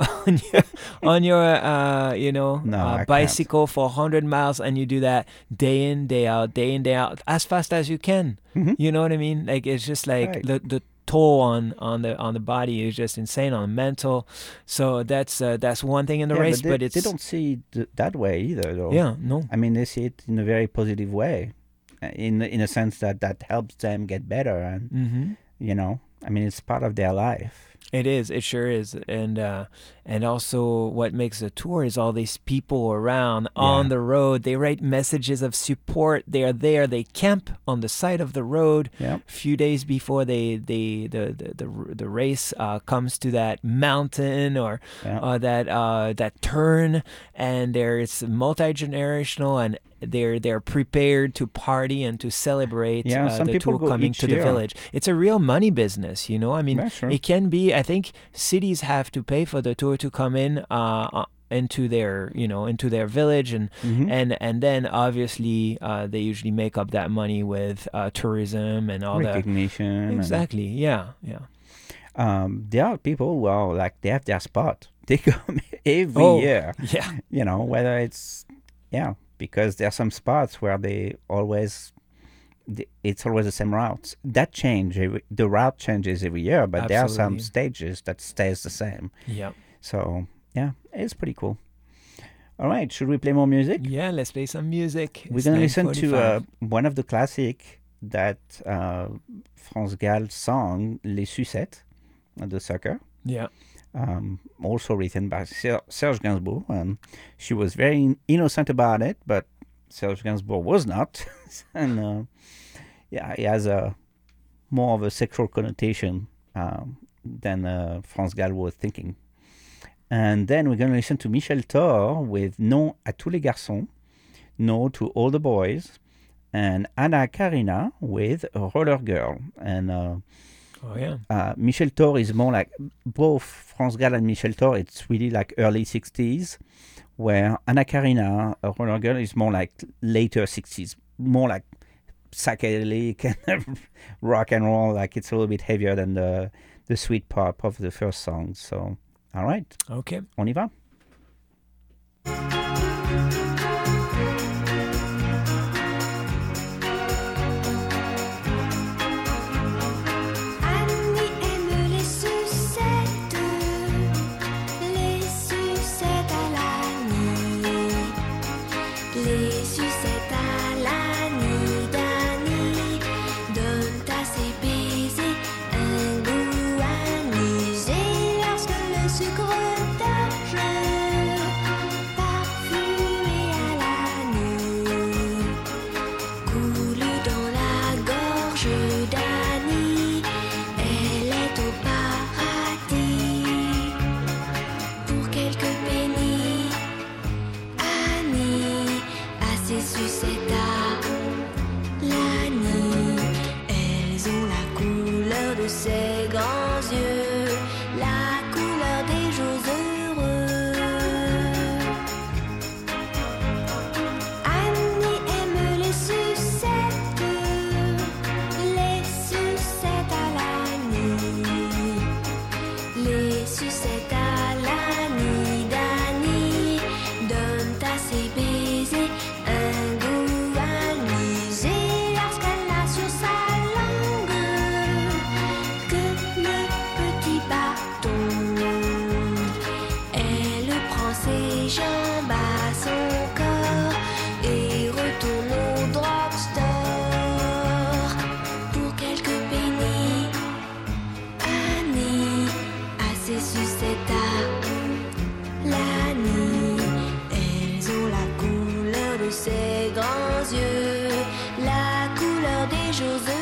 bicycle for 100 miles, and you do that day in, day out, as fast as you can. You know what I mean? Like it's just like the toll on the body is just insane, on the mental. So that's one thing in the race, but they don't see it that way either, though. Yeah, no. I mean, they see it in a very positive way, in a sense that helps them get better, and you know. I mean, it's part of their life. It is. It sure is. And also what makes a tour is all these people around on the road. They write messages of support. They are there. They camp on the side of the road a few days before the race comes to that mountain or that turn. And it's multi-generational, and they're prepared to party and to celebrate the tour coming to the village. It's a real money business, you know. I mean, it can be. I think cities have to pay for the tour to come in into their village, and then obviously they usually make up that money with tourism and all recognition. Exactly. Yeah. There are people who are like, they have their spot. They come every year. Yeah. You know, whether it's because there are some spots where it's always the same routes. The route changes every year, but there are some stages that stays the same. Yeah. So it's pretty cool. All right, should we play more music? Yeah, let's play some music. We're gonna listen to one of the classic that France Gall sang, Les Sucettes, the sucker. Yeah. Also written by Serge Gainsbourg, and she was very innocent about it, but Serge Gainsbourg was not. And he has more of a sexual connotation than France Gall was thinking. And then we're going to listen to Michel Thor with Non à tous les garçons, No to all the boys, and Anna Karina with Roller Girl. And Michel Thor is more like, both France Gall and Michel Thor, it's really like early 60s, where Anna Karina, Roller Girl, is more like later 60s, more like psychedelic and rock and roll. Like it's a little bit heavier than the sweet pop of the first song. So, all right. Okay. On y va. Sucre d'orge, parfumé ses jambes à son corps et retourne au drugstore pour quelques pennies. Annie a ses sucettes à l'Annie. Elles ont la couleur de ses grands yeux, la couleur des jours heureux.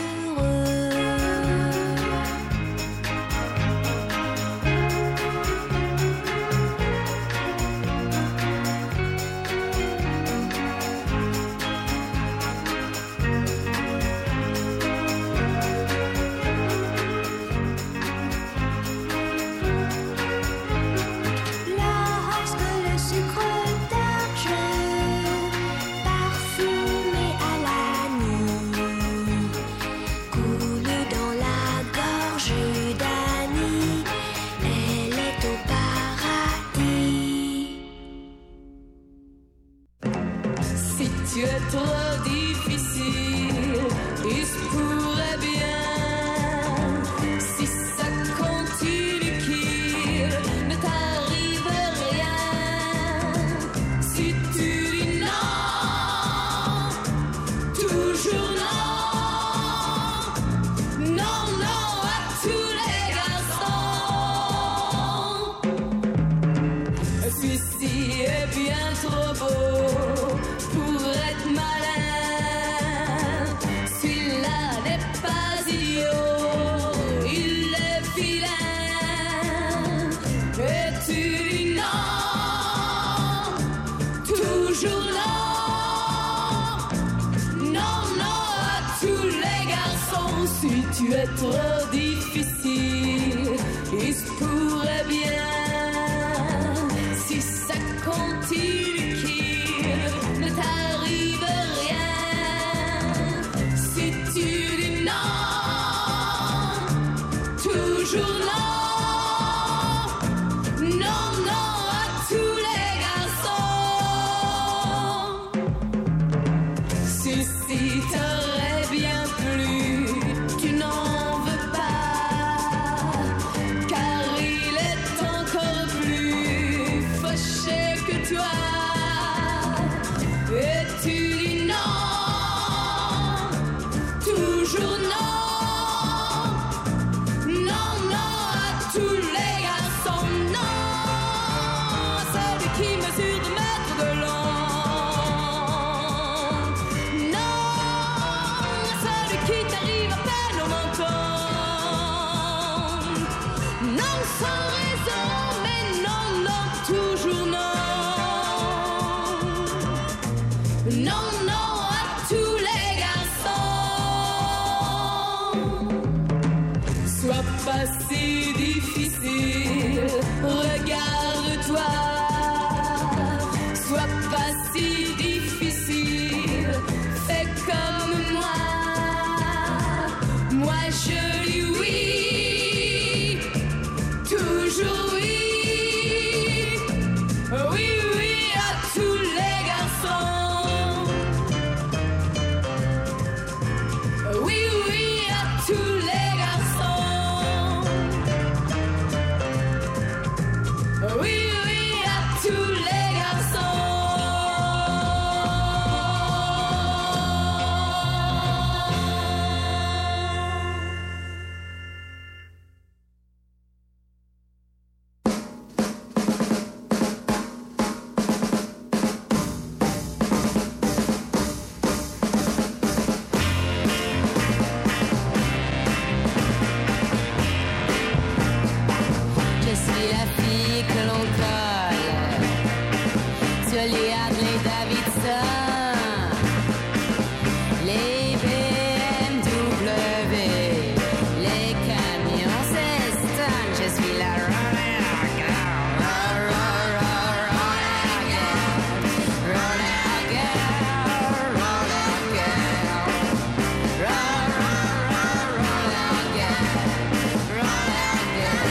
Lorsque le sucre d'argent parfumé à l'Annie coule dans la gorge d'Annie, elle est au paradis. Si tu es trop difficile, il se pourrait bien. Si ça continue qu'il ne t'arrive rien. Si tu dis non, toujours non. Non, non à tous les garçons. Celui-ci est bien trop beau pour être malin. Celui-là n'est pas idiot, il est vilain. Et tu dis non, toujours non. Non, non à tous les garçons. Si tu es trop difficile, il se pourrait bien. Si ça continue qu'il ne t'arrive rien. Si tu dis non, toujours non. Non, non à tous les garçons. Si t'aurais bien plu, tu n'en veux pas, car il est encore plus fâché que toi. Et tu dis non, toujours non. Non, non à tous les garçons. Non, celui qui mesure 2 mètres de long. Non, celui qui t'arrive à peine au menton. Non, sans raison, mais non, non, toujours non. Non, non à tous les garçons. Sois pas si difficile, regarde-toi. Sois pas si difficile, fais comme moi. Moi je dis oui, toujours oui. Oui, oui à tous les garçons. Oui, oui à tous les garçons. Oui, oui à tous les garçons. Je suis la fille que l'on colle sur les Harley Davidson, les BMW, les camions Ceston. Je suis la roller girl, roller girl, roller girl, roller girl, roller girl, roller girl.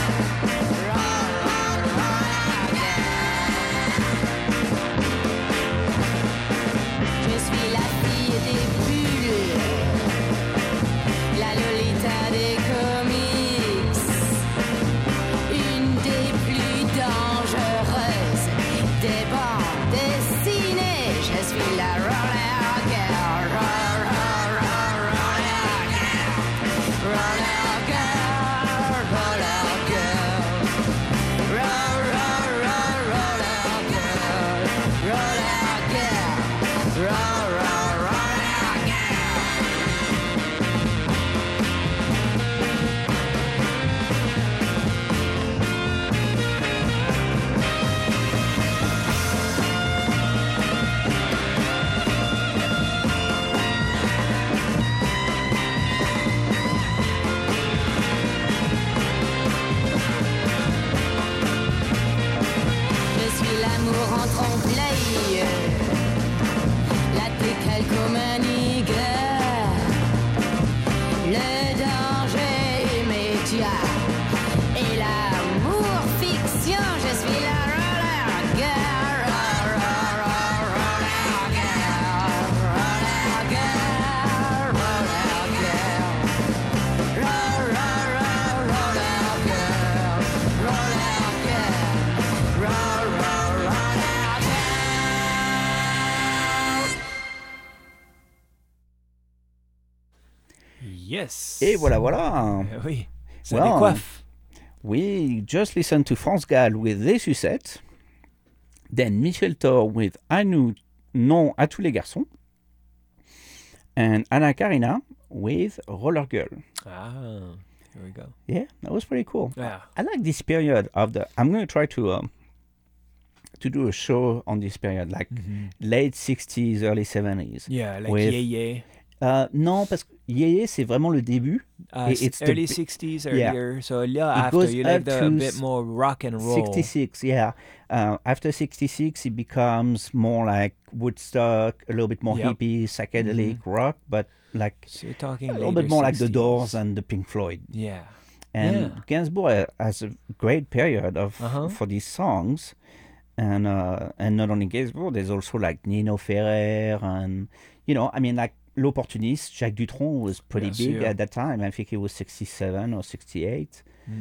l'amour en trompe-l'œil, la décalcomanie guerre, le danger immédiat et l'amour fiction. Je suis la roller girl, roller girl, roller girl, roller girl, roller girl, roller girl, roller girl. Yes. Et voilà. Oui, ça Well, décoiffe. We just listened to France Gall with Les Sucettes, then Michel Thor with Un nom à tous les garçons, and Anna Karina with Roller Girl. Ah, here we go. Yeah, that was pretty cool. Yeah. I like this period of the. I'm going to try to do a show on this period, like late 60s, early 70s. Yeah, like with, Yeye. Non, parce que Yeye, c'est vraiment le début. It's early 60s, earlier. So yeah, It after goes you up like a to bit more rock and roll. 66, yeah. After 66, it becomes more like Woodstock, a little bit more Yep. hippie, psychedelic rock, but like So you're talking a little later bit more like the 60s. Doors and the Pink Floyd. Yeah. And Gainsbourg has a great period of for these songs. And not only Gainsbourg, there's also like Nino Ferrer and, you know, I mean, like L'Opportuniste, Jacques Dutronc was pretty Bien big sûr. at that time. I think he was 67 or 68.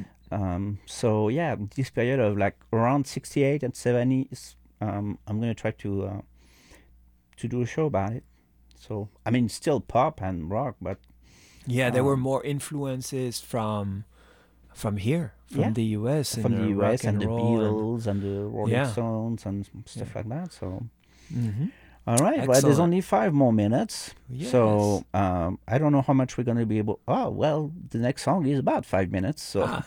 So yeah, this period of like around 68 and 70, I'm going to try to do a show about it. So, I mean, still pop and rock, but... Yeah, there were more influences from here, from the US. From the US and the roll Beatles and the Rolling Yeah. Stones and stuff like that. So, Mhm. all right. Well, there's Excellent. only 5 more minutes. Yes. So, I don't know how much we're going to be able... Oh, well, the next song is about 5 minutes. So,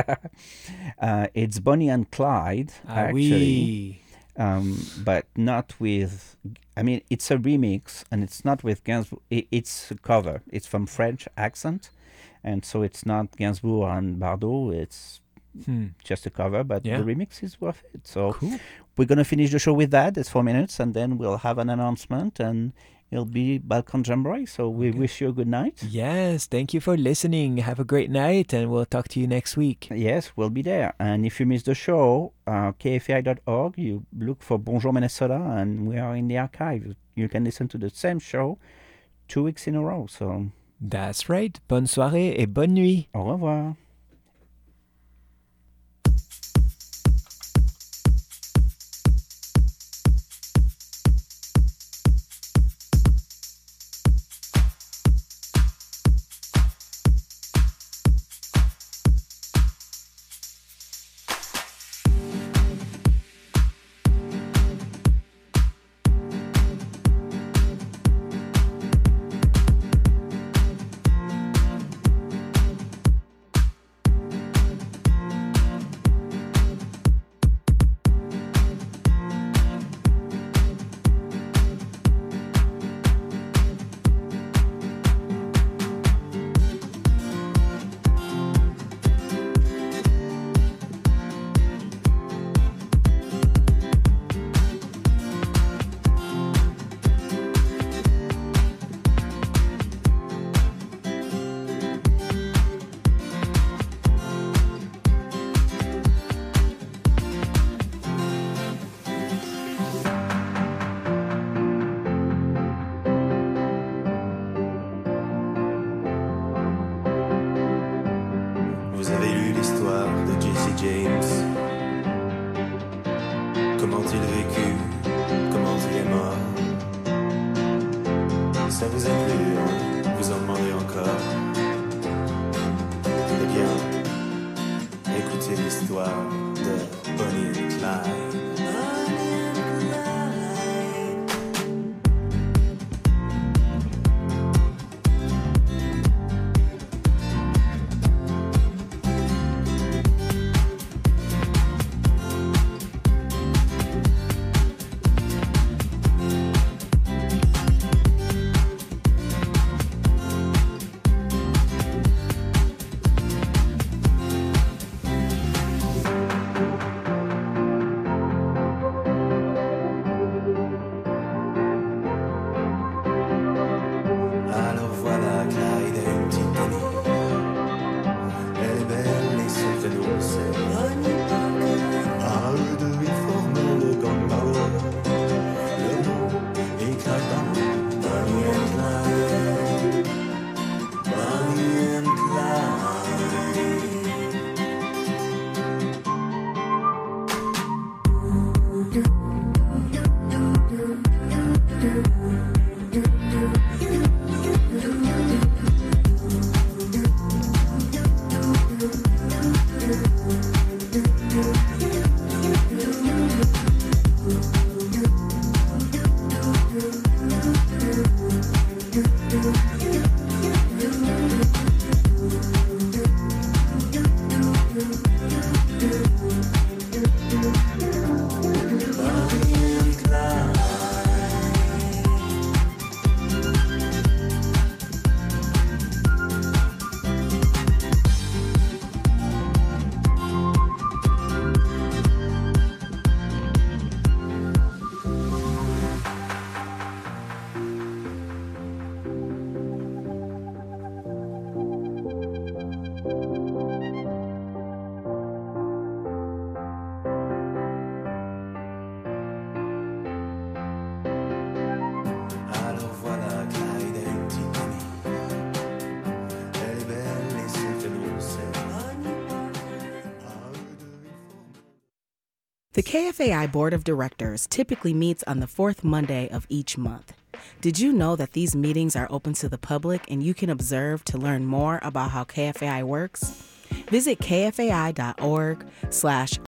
it's Bonnie and Clyde, actually. But not with... I mean, it's a remix, and it's not with Gainsbourg. It's a cover. It's from French accent, and so it's not Gainsbourg and Bardot. It's just a cover, but Yeah. the remix is worth it. So Cool. we're going to finish the show with that. It's 4 minutes, and then we'll have an announcement, and it'll be Balkan Jamboree. So we wish you a good night. Yes, thank you for listening. Have a great night, and we'll talk to you next week. Yes, we'll be there. And if you missed the show, kfi.org, you look for Bonjour Minnesota, and we are in the archive. You can listen to the same show 2 weeks in a row. So, That's right. Bonne soirée et bonne nuit. au revoir. Vous avez lu l'histoire de Jesse James. Comment il vécut, comment il est mort. Ça vous a plu, hein? Vous en demandez encore. Eh bien, écoutez l'histoire de Bonnie and Clyde. The KFAI Board of Directors typically meets on the fourth Monday of each month. Did you know that these meetings are open to the public and you can observe to learn more about how KFAI works? Visit kfai.org/